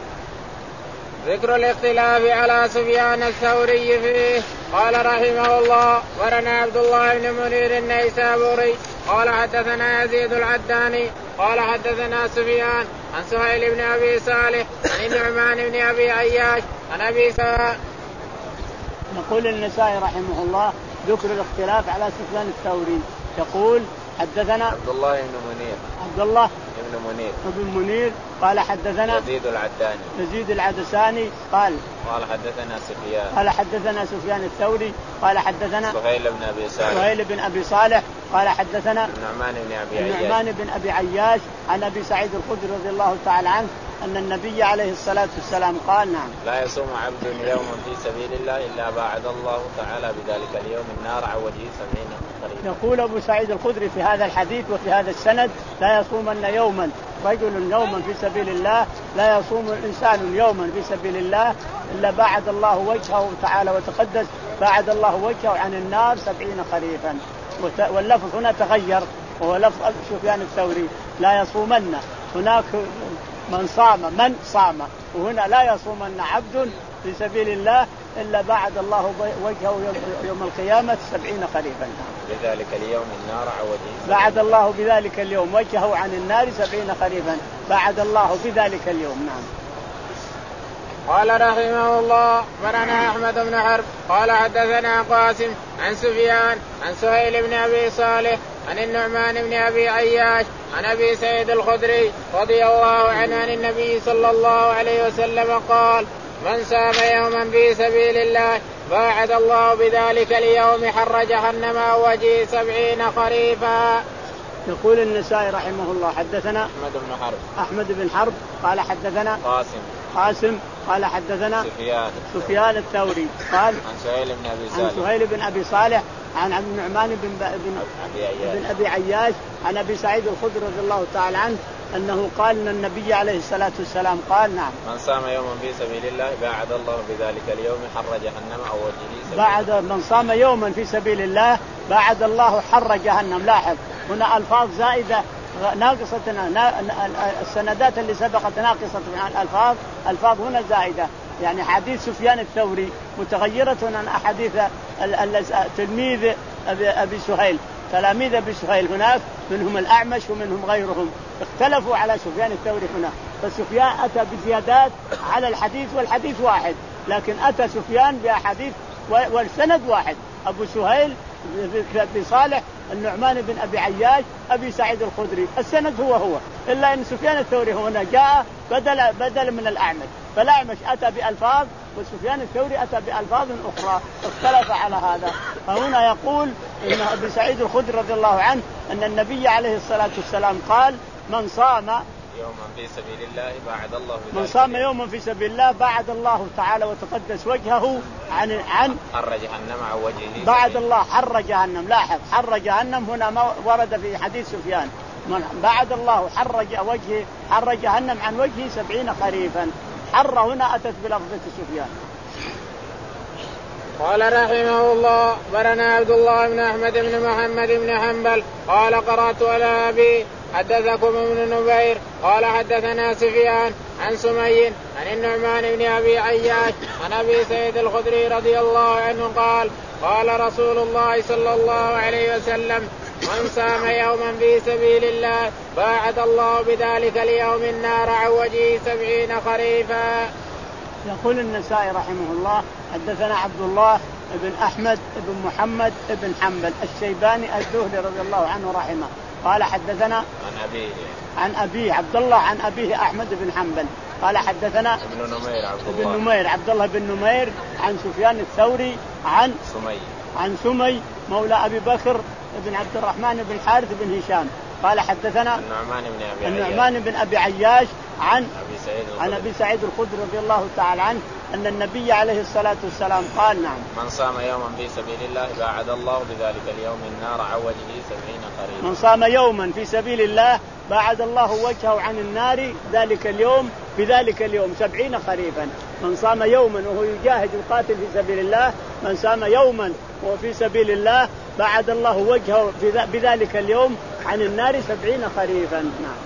ذكر الاختلاف على سفيان الثوري فيه. قال رحمه الله ورنا عبد الله بن منير النيسابوري قال حدثنا يزيد العداني قال حدثنا سفيان عن سهيل بن أبي صالح عن النعمان بن أبي عياش عن أبي سعيد. يقول النسائي رحمه الله ذكر الاختلاف على سفيان الثوري يقول حدثنا عبد الله بن منير عبد الله ابن منير ابن منير قال حدثنا يزيد العداني يزيد العدساني قال قال حدثنا سفيان قال حدثنا سفيان الثوري قال حدثنا سهيل بن أبي صالح سهيل بن أبي صالح قال حدثنا النعمان بن أبي عياش النعمان بن أبي عياش عن أبي سعيد الخدري رضي الله تعالى عنه أن النبي عليه الصلاة والسلام قال نعم لا يصوم عبد يوما في سبيل الله إلا باعد الله تعالى بذلك اليوم النار عن وجهه سبعين خريفا. يقول أبو سعيد الخدري في هذا الحديث وفي هذا السند لا يصومن يوما رجل يوما في سبيل الله لا يصوم الإنسان يوما في سبيل الله إلا باعد الله وجهه تعالى وتقدس باعد الله وجهه عن النار سبعين خريفا. واللفظ هنا تغير وهو لفظ سفيان الثوري لا يصومن هناك من صام من صام وهنا لا يصومن عبد في سبيل الله إلا بعد الله وجهه يوم القيامة سبعين خريفا. بذلك اليوم النار عن وجهه بعد الله بذلك اليوم وجهه عن النار سبعين خريفا بعد الله بذلك اليوم. نعم. قال رحمه الله مرنا أحمد بن حرب قال حدثنا قاسم عن سفيان عن سهيل بن أبي صالح عن النعمان بن أبي عياش عن أبي سعيد الخدري رضي الله عنه عن النبي صلى الله عليه وسلم قال من صام يوما في سبيل الله باعد الله بذلك اليوم حر جهنم عن وجهه سبعين خريفا. يقول النسائي رحمه الله حدثنا أحمد بن حرب أحمد بن حرب قال حدثنا قاسم قاسم قال حدثنا سفيان سفيان الثوري قال عن سهيل بن أبي صالح عن سهيل بن أبي صالح عن عبد النعمان بن بن أبي عياش بن أبي عياش عن أبي سعيد الخدري رضي الله تعالى عنه أنه قال أن النبي عليه الصلاة والسلام قال نعم من صام يوما في سبيل الله باعد الله بذلك اليوم حر جهنم عن وجهه. بعد من صام يوما في سبيل الله باعد الله حر جهنم. لاحظ هنا ألفاظ زائدة ناقصة السندات اللي سبقت ناقصة عن الألفاظ ألفاظ هنا زائدة يعني حديث سفيان الثوري متغيرة عن أحاديث تلميذ أبي سهيل تلاميذ أبي سهيل هناك منهم الأعمش ومنهم غيرهم اختلفوا على سفيان الثوري هنا فسفيان أتى بزيادات على الحديث والحديث واحد لكن أتى سفيان بأحاديث والسند واحد أبو سهيل في صالح النعمان بن أبي عياش أبي سعيد الخدري السند هو هو إلا أن سفيان الثوري هنا جاء بدل بدل من الأعمش فالأعمش أتى بألفاظ وسفيان الثوري أتى بألفاظ أخرى اختلف على هذا. فهنا يقول إن أبي سعيد الخدري رضي الله عنه أن النبي عليه الصلاة والسلام قال من صام يوما في سبيل الله باعد الله من صام يوما في سبيل الله باعد الله تعالى وتقدس وجهه عن عن حر جهنم عن وجهه بعد الله حر جهنم. لاحظ حر جهنم هنا ما ورد في حديث سفيان بعد الله حر وجهه حر جهنم عن وجهه سبعين خريفا. حر هنا أتت بلفظة سفيان. قال رحمه الله برنا عبد الله بن أحمد بن محمد بن حنبل قال قرأت على أبي حدثكم ابن نمير قال حدثنا سفيان عن سمي عن النعمان بن أبي عياش عن أبي سعيد الخدري رضي الله عنه قال قال رسول الله صلى الله عليه وسلم من صام يوما في سبيل الله باعد الله بذلك اليوم النار عن وجهه سبعين خريفا. يقول النسائي رحمه الله حدثنا عبد الله بن أحمد بن محمد بن حنبل الشيباني الزهري رضي الله عنه رحمه قال حدثنا عن أبيه عن أبيه عبد الله عن أبيه أحمد بن حنبل قال حدثنا ابن نمير عبد الله بن نمير عبد الله بن نمير عن سفيان الثوري عن سمي عن سمي مولى أبي بكر بن عبد الرحمن بن الحارث بن هشام قال حدثنا النعمان بن أبي النعمان بن أبي عياش عن أبي سعيد عن أبي سعيد الخدري رضي الله تعالى عنه أن النبي عليه الصلاة والسلام قال نعم من صام يوما في سبيل الله باعد الله بذلك اليوم النار عن وجهه سبعين خريفا. من صام يوما في سبيل الله باعد الله وجهه عن النار ذلك اليوم بذلك اليوم سبعين خريفا. من صام يوما وهو يجاهد يقاتل في سبيل الله من صام يوما وهو في سبيل الله باعد الله وجهه بذلك اليوم عن النار سبعين خريفا. نعم.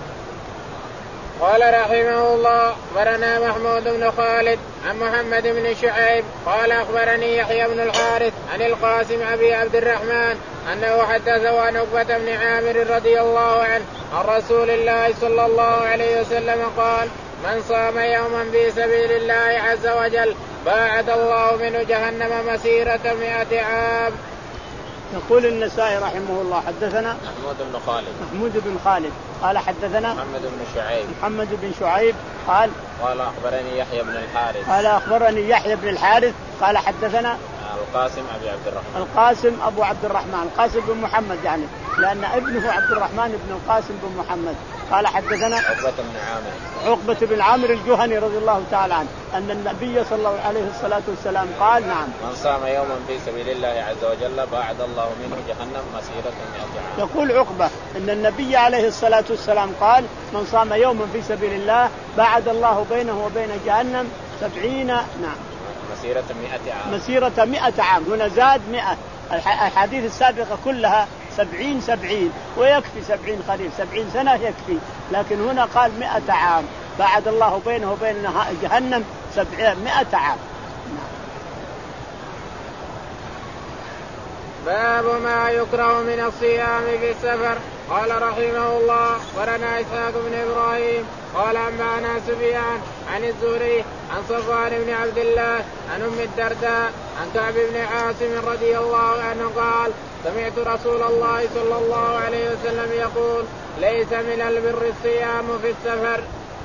قال رحمه الله برنا محمود بن خالد عن محمد بن شعيب قال أخبرني يحيى بن الحارث عن القاسم أبي عبد الرحمن أنه حدثه عن عقبة بن عامر رضي الله عنه عن رسول الله صلى الله عليه وسلم قال من صام يوما في سبيل الله عز وجل باعد الله منه جهنم مسيرة مئة عام. يقول النسائي رحمه الله حدثنا محمود بن خالد محمود بن خالد قال حدثنا محمد بن شعيب محمد بن شعيب قال قال أخبرني يحيى بن الحارث قال أخبرني يحيى بن الحارث قال حدثنا القاسم أبي عبد الرحمن القاسم أبو عبد الرحمن القاسم بن محمد يعني لأن ابنه عبد الرحمن بن القاسم بن محمد قال حدثنا عقبة بن عامر عقبة بن عامر الجهني رضي الله تعالى عنه أن النبي صلى الله عليه الصلاة والسلام قال نعم من صام يوما في سبيل الله عز وجل باعد الله منه جهنم مسيرة مئة عام. يقول عقبة أن النبي عليه الصلاة والسلام قال من صام يوما في سبيل الله باعد الله بينه وبين جهنم سبعين نعم مسيرة مئة عام مسيرة مئة عام. هنا زاد مئة. الحديث السابقة كلها سبعين سبعين ويكفي سبعين خريف سبعين سنة يكفي لكن هنا قال مئة عام بعد الله بينه وبين جهنم سبعين مئة عام. باب ما يكره من الصيام في السفر. قال رحمه الله ورنا إسحاق بن إبراهيم قال أنبأنا سفيان عن الزهري عن صفوان بن عبد الله عن أم الدرداء عن كعب بن عاصم رضي الله عنه قال سمعت رسول الله صلى الله عليه وسلم يقول ليس من البر الصيام في السفر.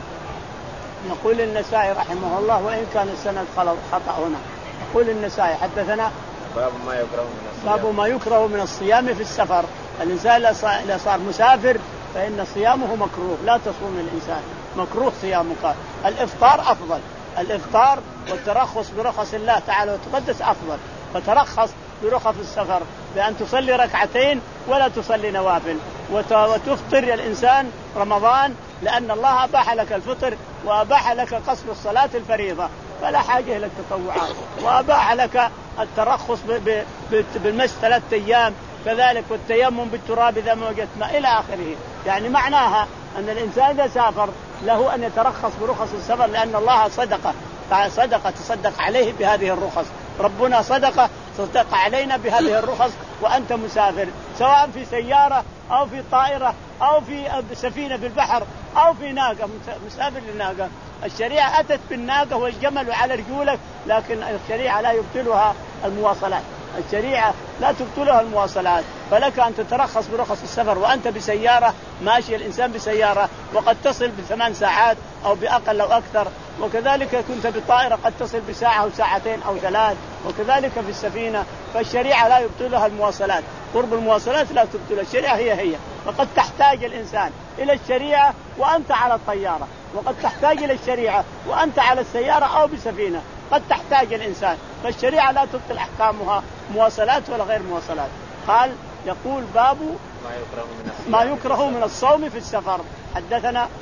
يقول النسائي رحمه الله وإن كان السند خطأ هنا. يقول النسائي حدثنا باب ما يكره من الصيام باب ما يكره من الصيام في السفر. الإنسان إذا صار مسافر فإن صيامه مكروه لا تصوم الإنسان مكروه صيامك. الإفطار أفضل الإفطار والترخص برخص الله تعالى وتقدس أفضل فترخص برخص السفر بأن تصلي ركعتين ولا تصلي نوافل وتفطر الإنسان رمضان لأن الله أباح لك الفطر وأباح لك قصر الصلاة الفريضة فلا حاجة إلى التطوعات وأباح لك الترخص بالمس ثلاثة أيام كذلك والتيمم بالتراب إذا ما وجدت ماء إلى آخره. يعني معناها أن الإنسان إذا سافر له أن يترخص برخص السفر لأن الله صدقة صدقة تصدق عليه بهذه الرخص. ربنا صدقة صدق علينا بهذه الرخص وأنت مسافر سواء في سيارة أو في طائرة أو في سفينة في البحر أو في ناقة مسافر للناقة. الشريعة أتت بالناقة والجمل على رجولك لكن الشريعة لا يبطلها المواصلات. الشريعة لا تبطلها المواصلات فلك أن تترخص برخص السفر وأنت بسيارة ماشي الإنسان بسيارة وقد تصل بثمان ساعات أو بأقل أو أكثر وكذلك كنت بالطائرة قد تصل بساعة أو ساعتين أو ثلاث وكذلك في السفينة. فالشريعة لا يبطلها المواصلات قرب المواصلات لا تبطل الشريعة هي هي. فقد تحتاج الإنسان إلى الشريعة وأنت على الطيارة وقد تحتاج إلى الشريعة وأنت على السيارة أو بسفينة قد تحتاج الإنسان. فالشريعة لا تبطل أحكامها مواصلات ولا غير مواصلات. قال يقول باب ما يكره من ما يكره من الصوم في السفر. حدثنا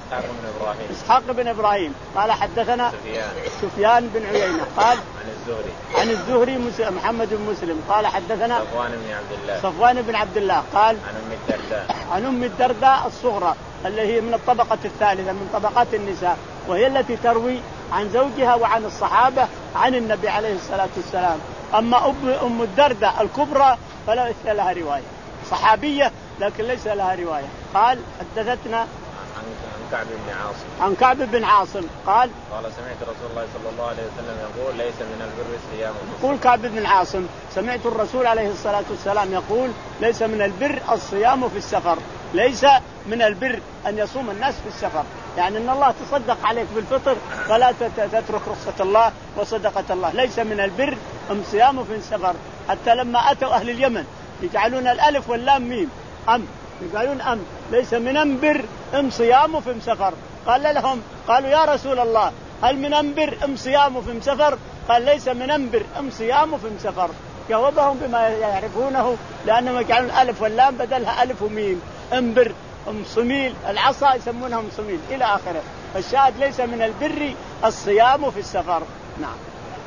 إسحاق بن إبراهيم إسحاق بن إبراهيم قال حدثنا سفيان سفيان بن عيينة قال عن الزهري عن الزهري محمد بن مسلم قال حدثنا صفوان بن عبد الله صفوان بن عبد الله قال عن أم الدرداء عن أم الدرداء الصغرى اللي هي من الطبقة الثالثة من طبقات النساء، وهي التي تروي عن زوجها وعن الصحابة عن النبي عليه الصلاة والسلام. أما أم الدرداء الكبرى فلا لها رواية، صحابية لكن ليس لها رواية. قال حدثتنا عن كعب بن عاصم عن كعب بن عاصم قال قال سمعت رسول الله صلى الله عليه وسلم يقول ليس من البر الصيام. يقول كعب بن عاصم سمعت الرسول عليه الصلاة والسلام يقول ليس من البر الصيام في السفر، ليس من البر أن يصوم الناس في السفر، يعني أن الله تصدق عليك بالفطر فلا تترك رخصة الله وصدقة الله. ليس من البر أم صيام في السفر، حتى لما أتوا أهل اليمن يجعلون الألف واللام ميم أم، يقولون أم، ليس من أنبر أم صيام في سفر. قال لهم قالوا يا رسول الله هل من أنبر أم صيام في سفر؟ قال ليس من أنبر أم صيام في سفر. جاوبهم بما يعرفونه لأنهم يجعلون ألف واللام بدلها ألف وميم، أنبر أم صميل، العصا يسمونهم صميل إلى آخره. فالشاهد ليس من البر الصيام في السفر. نعم.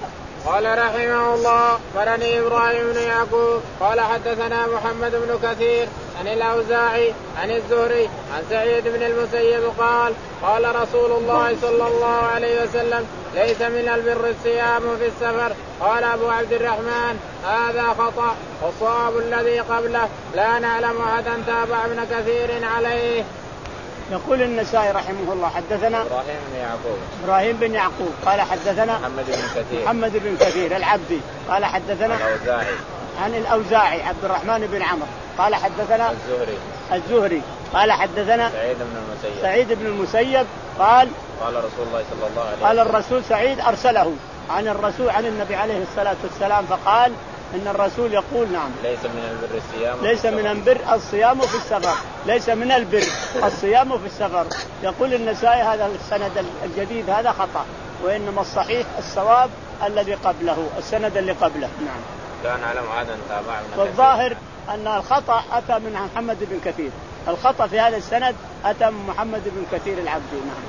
قال رحمه الله أخبرني إبراهيم بن يعقوب قال حدثنا محمد بن كثير عن الأوزاعي عن الزهري عن سعيد بن المسيب قال قال رسول الله صلى الله عليه وسلم ليس من البر الصيام في السفر. قال أبو عبد الرحمن هذا خطأ، والصواب الذي قبله لا نعلم أحدا تابع ابن كثير عليه. يقول النسائي رحمه الله حدثنا إبراهيم بن يعقوب إبراهيم بن يعقوب قال حدثنا محمد بن كثير محمد بن كثير العبدي قال حدثنا الأوزاعي عن الأوزاعي عبد الرحمن بن عمرو قال حدثنا الزهري الزهري قال حدثنا سعيد بن المسيب سعيد بن المسيب قال قال رسول الله صلى الله عليه وسلم قال الرسول سعيد أرسله عن الرسول عن النبي عليه الصلاة والسلام فقال إن الرسول يقول نعم ليس من البر الصيام ليس من البر الصيام في السفر، ليس من البر الصيام في السفر. يقول النسائي هذا السند الجديد هذا خطأ، وإنما الصحيح الصواب الذي قبله السند اللي قبله. نعم. لا نعلم عادا تابع. والظاهر أن الخطأ أتى من محمد بن كثير، الخطأ في هذا السند أتى من محمد بن كثير العبدي. نعم.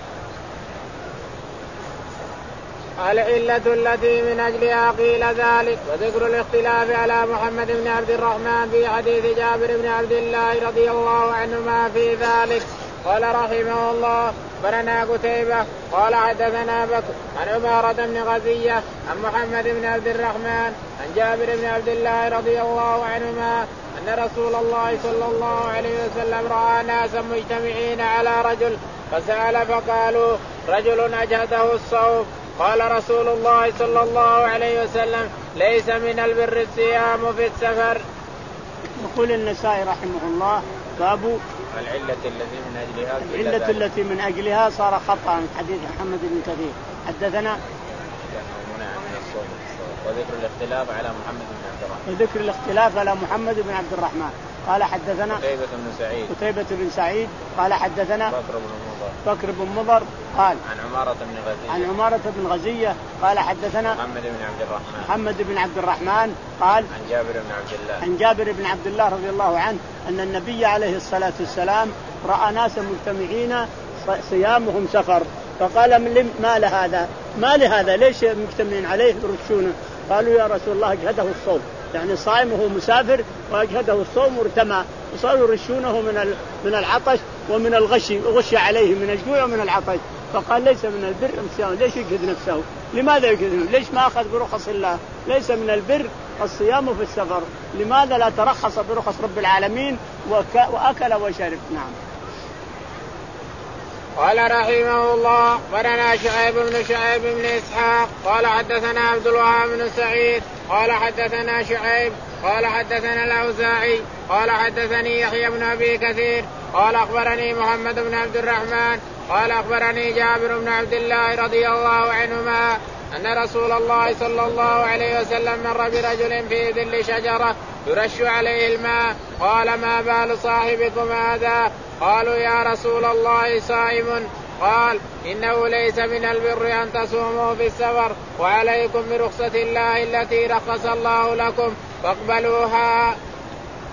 العلة التي من أجلها قيل ذلك وذكر الاختلاف على محمد بن عبد الرحمن في حديث جابر بن عبد الله رضي الله عنهما في ذلك. قال رحمه الله أخبرنا قتيبة قال حدثنا بكر عن عمارة بن غزية عن محمد بن عبد الرحمن عن جابر بن عبد الله رضي الله عنهما أن رسول الله صلى الله عليه وسلم رأى ناسا مجتمعين على رجل فسأل فقالوا رجل أجهده الصوم. قال رسول الله صلى الله عليه وسلم ليس من البر الصيام في السفر. يقول النسائي رحمه الله باب العلة التي من أجلها العلة التي من أجلها صار خطأ حديث محمد بن كثير. حدثنا وذكر الاختلاف على محمد بن عبد الرحمن وذكر الاختلاف على محمد بن عبد الرحمن. قال حدثنا قتيبة بن سعيد قتيبة بن سعيد قال حدثنا بكر بن مضر بكر بن مضر قال عن عمارة بن غزية عن عمارة بن غزية قال حدثنا محمد بن عبد الرحمن محمد بن عبد الرحمن قال عن جابر بن عبد الله عن جابر بن عبد الله رضي الله عنه أن النبي عليه الصلاة والسلام رأى ناسا مجتمعين صيامهم سفر، فقال من ما لهذا ما لهذا ليش مجتمعين عليه يرشونه؟ قالوا يا رسول الله أجهده الصوم، يعني صائم وهو مسافر وأجهده الصوم وارتمى، وصاروا يرشونه من من العطش ومن الغش، غش عليه من الجوع ومن العطش. فقال ليس من البر الصيام. ليش يجهد نفسه؟ لماذا يجهد؟ ليش ما أخذ برخص الله؟ ليس من البر الصيام في السفر. لماذا لا ترخص برخص رب العالمين وأكل وشرب؟ نعم. قال رحمه الله أخبرنا شعيب بن شعيب بن إسحاق قال حدثنا عبد الوهاب بن سعيد قال حدثنا شعيب قال حدثنا الأوزاعي قال حدثني يحيى بن أبي كثير قال أخبرني محمد بن عبد الرحمن قال أخبرني جابر بن عبد الله رضي الله عنهما أن رسول الله صلى الله عليه وسلم مر برجل في ظل شجرة يرش عليه الماء قال ما بال صاحبكم هذا؟ قالوا يا رسول الله صائم. قال إنه ليس من البر أن تصوموا في السفر وعليكم برخصة الله التي رخص الله لكم فاقبلوها.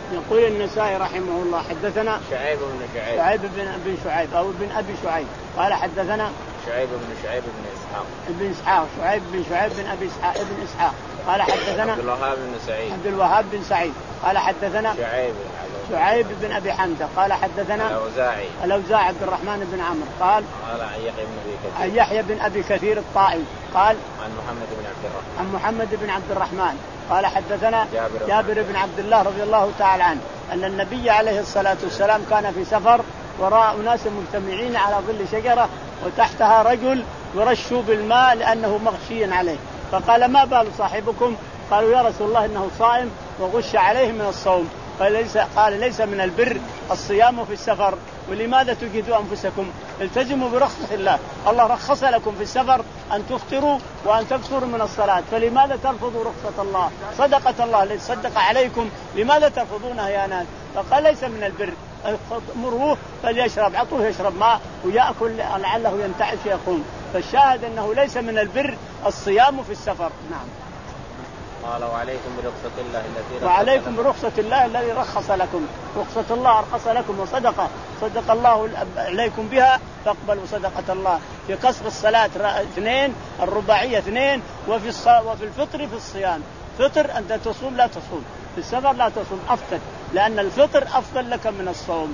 يقول النسائي رحمه الله حدثنا شعيب بن شعيب شعيب بن ابي شعيب او بن ابي شعيب قال حدثنا شعيب بن شعيب بن اسحاق ابن اسحاق شعيب بن شعيب بن ابي اسحاق ابن اسحاق قال حدثنا عبد الوهاب بن سعيد عبد الوهاب بن سعيد قال حدثنا شعيب شعيب بن ابي حمزه قال حدثنا الاوزاعي الاوزاعي عبد الرحمن بن عمرو قال قال عن يحيى بن ابي كثير عن يحيى بن ابي كثير الطائي قال عن محمد بن عبد الرحمن عن محمد بن عبد الرحمن قال حدثنا جابر, جابر بن عبد الله رضي الله تعالى عنه ان النبي عليه الصلاه والسلام كان في سفر وراى اناس مجتمعين على ظل شجره وتحتها رجل يرش بالماء لانه مغشي عليه فقال ما بال صاحبكم؟ قالوا يا رسول الله انه صائم وغش عليه من الصوم. قال ليس, قال ليس من البر الصيام في السفر. ولماذا تجهدوا انفسكم؟ التزموا برخصة الله. الله رخص لكم في السفر ان تفطروا وان تكثروا من الصلاة، فلماذا ترفضوا رخصة الله؟ صدقة الله التي صدق عليكم لماذا ترفضونها يا ناس؟ فقال ليس من البر، مروه فليشرب، عطوه يشرب ماء ويأكل لعله ينتعش يقوم. فالشاهد انه ليس من البر الصيام في السفر. نعم. قال وعليكم برخصة الله التي وعليكم برخصة الله الذي رخص لكم. رخصة الله أرخص لكم وصدقة صدق الله عليكم بها فاقبلوا صدقة الله. في قصر الصلاة اثنين، الرباعية اثنين، وفي وفي الفطر في الصيام. فطر أنت تصوم لا تصوم، في السفر لا تصوم، أفطر، لأن الفطر أفضل لك من الصوم.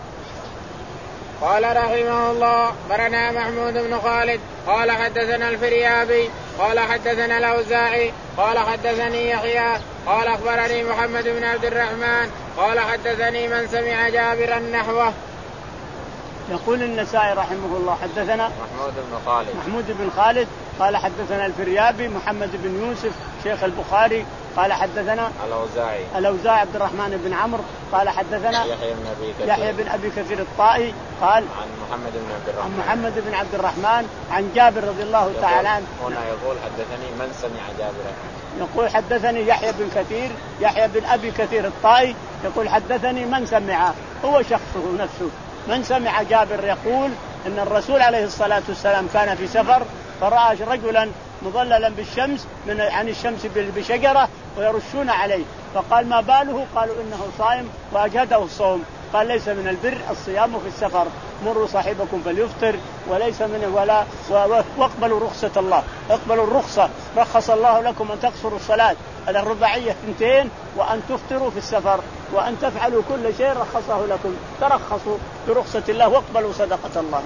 قال رحمه الله برنا محمود بن خالد قال حدثنا الفريابي قال حدثنا الأوزاعي قال حدثني يحيى قال أخبرني محمد بن عبد الرحمن قال حدثني من سمع جابرا نحوه. يقول النسائي رحمه الله حدثنا محمود بن خالد محمود بن خالد قال حدثنا الفريابي محمد بن يوسف شيخ البخاري قال حدثنا الأوزاعي الأوزاعي عبد الرحمن بن عمرو قال حدثنا يحيى بن أبي كثير يحيى بن أبي كثير الطائي قال عن محمد بن عبد الرحمن عن محمد بن عبد الرحمن عن جابر رضي الله تعالى عنه. هنا يقول حدثني من سمع جابر. يقول حدثني يحيى بن كثير يحيى بن أبي كثير الطائي يقول حدثني من سمع، هو شخصه نفسه، من سمع جابر يقول ان الرسول عليه الصلاة والسلام كان في سفر فرأى رجلا مظللا بالشمس من عن الشمس بشجرة ويرشون عليه، فقال ما باله؟ قالوا انه صائم واجهده الصوم. قال ليس من البر الصيام في السفر، مروا صاحبكم فليفطر وليس منه ولا واقبلوا رخصة الله. اقبلوا الرخصة، رخص الله لكم ان تقصروا الصلاة على الرباعية اثنتين وان تفطروا في السفر وان تفعلوا كل شيء رخصه لكم، ترخصوا برخصة الله واقبلوا صدقة الله.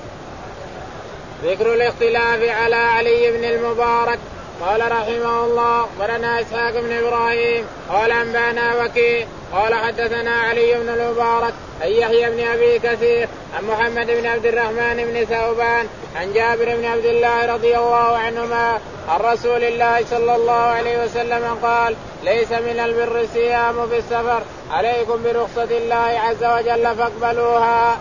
ذكر الاختلاف على علي بن المبارك. قال رحمه الله برنا إسحاق بن إبراهيم قال أنبانا وكيع قال حدثنا علي بن المبارك عن يحيى بن أبي كثير عن محمد بن عبد الرحمن بن ثوبان عن جابر بن عبد الله رضي الله عنهما عن رسول الله صلى الله عليه وسلم قال ليس من البر الصيام في السفر، عليكم برخصة الله عز وجل فاقبلوها.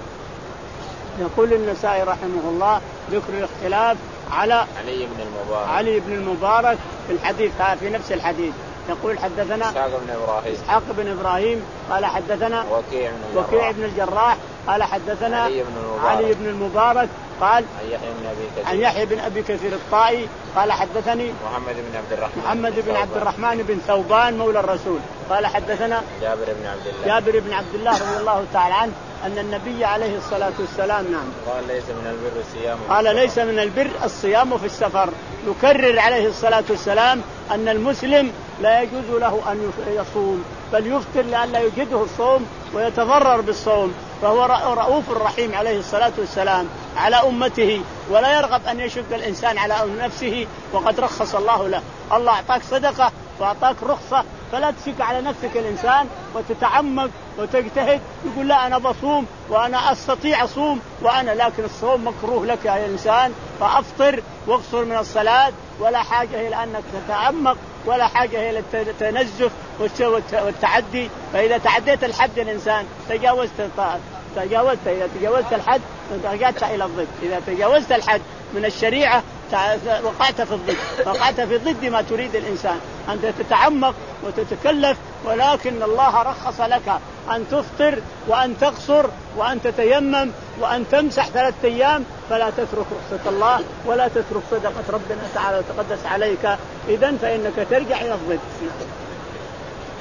يقول النسائي رحمه الله ذكر الاختلاف على علي بن المبارك علي بن المبارك في الحديث في نفس الحديث. يقول حدثنا إسحاق بن إبراهيم إسحاق بن إبراهيم قال حدثنا وكيع بن وكيع بن الجراح قال حدثنا علي بن المبارك, علي بن المبارك قال عن يحيى بن أبي كثير عن يحيى بن أبي كثير الطائي قال حدثني محمد بن عبد الرحمن محمد بن عبد الرحمن بن ثوبان مولى الرسول قال حدثنا جابر بن عبد الله جابر بن عبد الله رضي الله تعالى عنه أن النبي عليه الصلاة والسلام نعم قال ليس من البر الصيام قال ليس من البر الصيام في السفر. يكرر عليه الصلاة والسلام أن المسلم لا يجوز له أن يصوم بل يفطر لئلا يجده الصوم ويتضرر بالصوم، فهو رؤوف رحيم عليه الصلاة والسلام على أمته ولا يرغب أن يشق الإنسان على نفسه، وقد رخص الله له. الله أعطاك صدقة وأعطاك رخصة، فلا تشق على نفسك الإنسان وتتعمق وتجتهد يقول لا أنا بصوم وأنا أستطيع أصوم وأنا، لكن الصوم مكروه لك يا إنسان، فأفطر واقصر من الصلاة، ولا حاجة إلى أنك تتعمق ولا حاجة إلى التنزف والتعدي. فإذا تعديت الحد الإنسان تجاوزت تجاوزت إذا تجاوزت الحد رجعت إلى الضد، إذا تجاوزت الحد من الشريعة وقعت في الضد، وقعت في ضد ما تريد الإنسان، أنت تتعمق وتتكلف، ولكن الله رخص لك أن تفطر وأن تقصر وأن تتيمم وأن تمسح ثلاثة أيام، فلا تترك رخصة الله ولا تترك صدقة ربنا تعالى وتقدس عليك، إذن فإنك ترجع إلى الضد.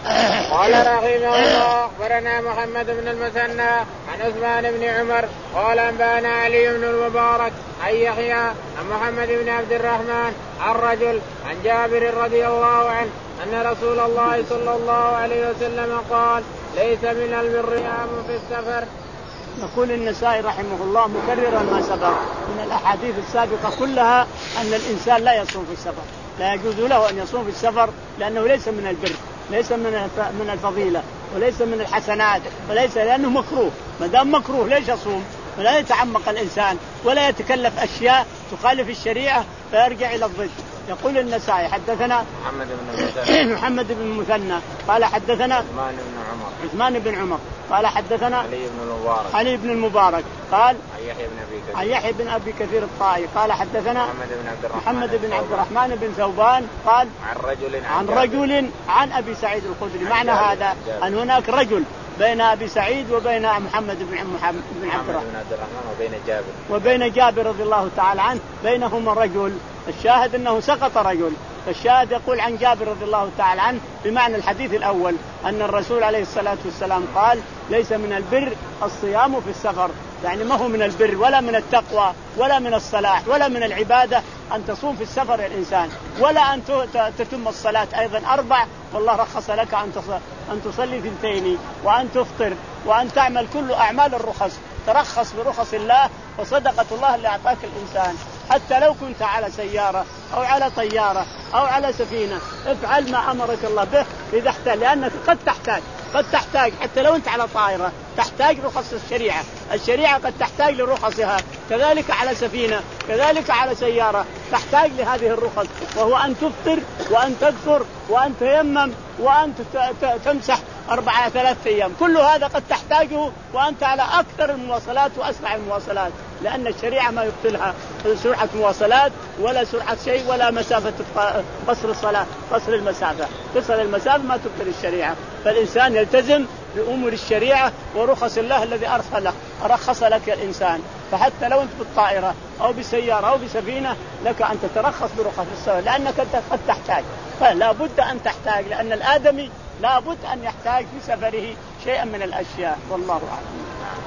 قال رحمه الله أخبرنا محمد بن المثنى عن عثمان بن عمر قال أنبانا علي بن المبارك عن يحيى عن محمد بن عبد الرحمن عن رجل عن جابر رضي الله عنه أن رسول الله صلى الله عليه وسلم قال ليس من البر يام في السفر. يقول النسائي رحمه الله مكررا ما سبق من الأحاديث السابقة كلها أن الإنسان لا يصوم في السفر، لا يجوز له أن يصوم في السفر لأنه ليس من البر، ليس من من الفضيلة، وليس من الحسنات، وليس لأنه مكروه. ما دام مكروه ليش يصوم؟ ولا يتعمق الإنسان ولا يتكلف أشياء تخالف الشريعة فيرجع إلى الضد. يقول النسائي حدثنا محمد بن المثنى محمد بن المثنى قال حدثنا عثمان بن عمر عثمان بن عمر قال حدثنا علي بن المبارك علي بن المبارك قال عن يحيى بن أبي كثير عن يحيى بن أبي كثير الطائي قال حدثنا محمد بن عبد الرحمن محمد بن عبد الرحمن بن ثوبان قال عن رجل عن رجل عن أبي سعيد الخدري. معنى هذا أن هناك رجل بين أبي سعيد وبين محمد بن محمد بن عبد الرحمن وبين جابر وبين جابر رضي الله تعالى عنه بينهما رجل. الشاهد أنه سقط رجل. الشاهد يقول عن جابر رضي الله تعالى عنه بمعنى الحديث الأول أن الرسول عليه الصلاة والسلام قال ليس من البر الصيام في السفر، يعني ما هو من البر ولا من التقوى ولا من الصلاح ولا من العبادة أن تصوم في السفر الإنسان، ولا أن تتم الصلاة أيضا أربع، والله رخص لك أن تصلي ثنتين وأن تفطر وأن تعمل كل أعمال الرخص. ترخص برخص الله وصدقة الله اللي أعطاك الإنسان. حتى لو كنت على سيارة أو على طيارة أو على سفينة افعل ما أمرك الله به إذا احتاج، لأنك قد تحتاج قد تحتاج حتى لو أنت على طائرة تحتاج رخص الشريعة. الشريعة قد تحتاج لرخصها، كذلك على سفينة، كذلك على سيارة تحتاج لهذه الرخص، وهو أن تفطر وأن تكفر وأن تيمم وأن تمسح أربعة ثلاثة أيام. كل هذا قد تحتاجه وأنت على أكثر المواصلات وأسرع المواصلات، لأن الشريعة ما يبطلها سرعة مواصلات ولا سرعة شيء ولا مسافة قصر الصلاة قصر المسافة قصر المسافة ما تبطل الشريعة. فالإنسان يلتزم بأمور الشريعة ورخص الله الذي أرخص أرخص لك الإنسان. فحتى لو أنت بالطائرة أو بسيارة أو بسفينة لك أن تترخص برخص السفر، لأنك قد تحتاج. فلا بد أن تحتاج، لأن الآدمي لا بد أن يحتاج في سفره شيئا من الأشياء. والله أعلم.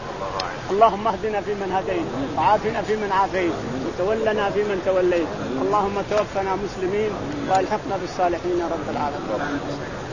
اللهم اهدنا فيمن هديت وعافنا فيمن عافيت وتولنا فيمن توليت. اللهم توفنا مسلمين والحقنا بالصالحين رب العالمين.